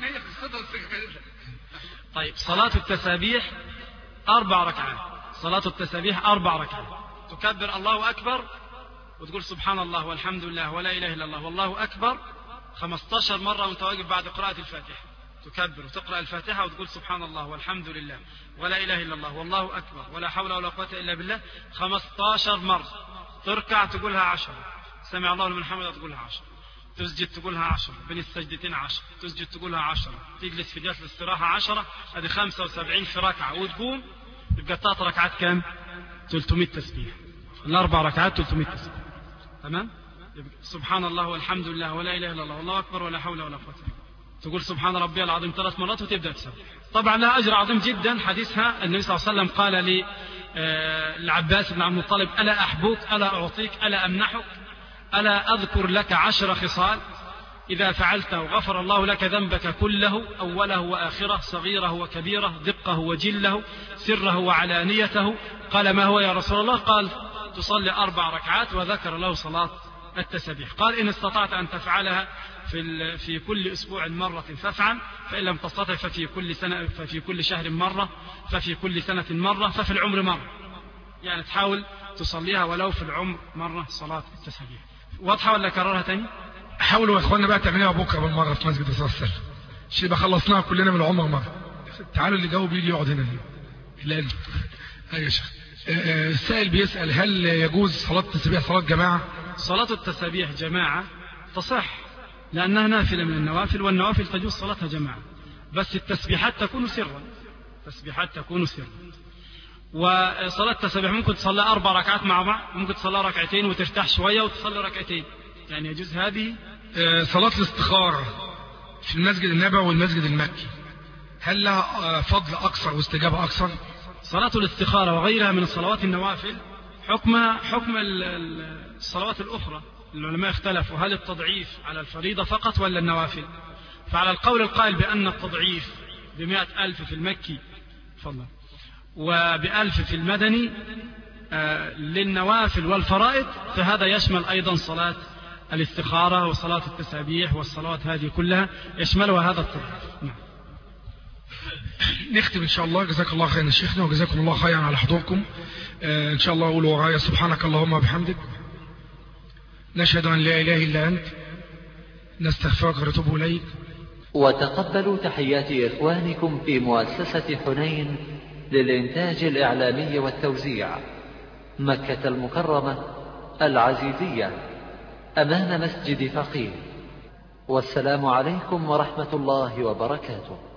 طيب صلاة التسابيح أربع ركعات. صلاة التسابيح أربع ركعات تكبر الله أكبر وتقول سبحان الله والحمد لله ولا إله إلا الله والله أكبر خمسة عشر مرة وأنت واقف بعد قراءة الفاتحة، تكبر وتقرأ الفاتحة وتقول سبحان الله والحمد لله ولا إله إلا الله والله أكبر ولا حول ولا قوة إلا بالله خمسة عشر مرة، تركع تقولها عشرة، سمع الله لمن حمده تقولها عشرة، تسجد تقولها عشرة، بين السجدتين عشرة، تسجد تقولها عشرة، تجلس في جلسة الاستراحة عشرة، هذه خمسة وسبعين في ركعة، وتقوم يبقى ثلاث ركعات كام؟ ثلاثمائة تسبيح. الأربع ركعات ثلاثمائة تسبيح. تمام؟ سبحان الله والحمد لله ولا إله إلا الله والله أكبر ولا حول ولا قوة. تقول سبحان ربي العظيم ثلاث مرات وتبدأ تسبح. طبعا لها أجر عظيم جدا. حديثها النبي صلى الله عليه وسلم قال لي العباس بن عبد المطلب ألا أحبوك ألا أعطيك ألا أمنحك ألا أذكر لك عشر خصال إذا فعلته غفر الله لك ذنبك كله أوله وآخره صغيره وكبيره دقه وجله سره وعلانيته. قال ما هو يا رسول الله؟ قال تصلي أربع ركعات، وذكر له صلاة التسبيح. قال إن استطعت أن تفعلها في في كل أسبوع مرة فافعل، فإن لم تستطع ففي كل سنة ففي كل شهر مرة، ففي كل سنة مرة، ففي العمر مرة. يعني تحاول تصليها ولو في العمر مرة صلاة التسبيح. واضحة ولا كررها تاني؟
حاولوا يا اخوانا بقى تعملوها بكره بالمره في مسجد الرسول صلى الله عليه وسلم. شيء بقى خلصناها كلنا من العمر مره. تعالوا اللي جاوب يجي يقعد هنا ليه؟ لا ايوه يا شيخ. السائل بيسال هل يجوز صلاه التسبيح صلاه جماعه؟
صلاه التسبيح جماعه تصح لانها نافله من النوافل، والنوافل تجوز صلاتها جماعه، بس التسبيحات تكون سرا. التسبيحات تكون سرا. وصلاه التسبيح ممكن تصلي اربع ركعات مع بعض، ممكن تصلي ركعتين وترتاح شويه وتصلي ركعتين، يعني يجوز هذه.
صلاة الاستخارة في المسجد النبوي والمسجد المكي هل لها فضل أكثر واستجابة أكثر؟
صلاة الاستخارة وغيرها من الصلوات النوافل حكمها حكم الصلوات الأخرى. العلماء اختلفوا هل التضعيف على الفريضة فقط ولا النوافل؟ فعلى القول القائل بأن التضعيف بمئة ألف في المكي فضلا وبألف في المدني للنوافل والفرائض، فهذا يشمل أيضا صلاة الاستخارة وصلاة التسابيح والصلوات هذه كلها يشملها هذا التضعيف. نعم.
نختم إن شاء الله. جزاك الله خيرا شيخنا وجزاكم الله خيرا على حضوركم. آه إن شاء الله أقول ورايا سبحانك اللهم وبحمدك نشهد أن لا إله إلا أنت نستغفرك ونتوب إليك.
وتقبلوا تحيات إخوانكم في مؤسسة حنين للإنتاج الإعلامي والتوزيع مكة المكرمة العزيزية أمام مسجد فقيه. والسلام عليكم ورحمة الله وبركاته.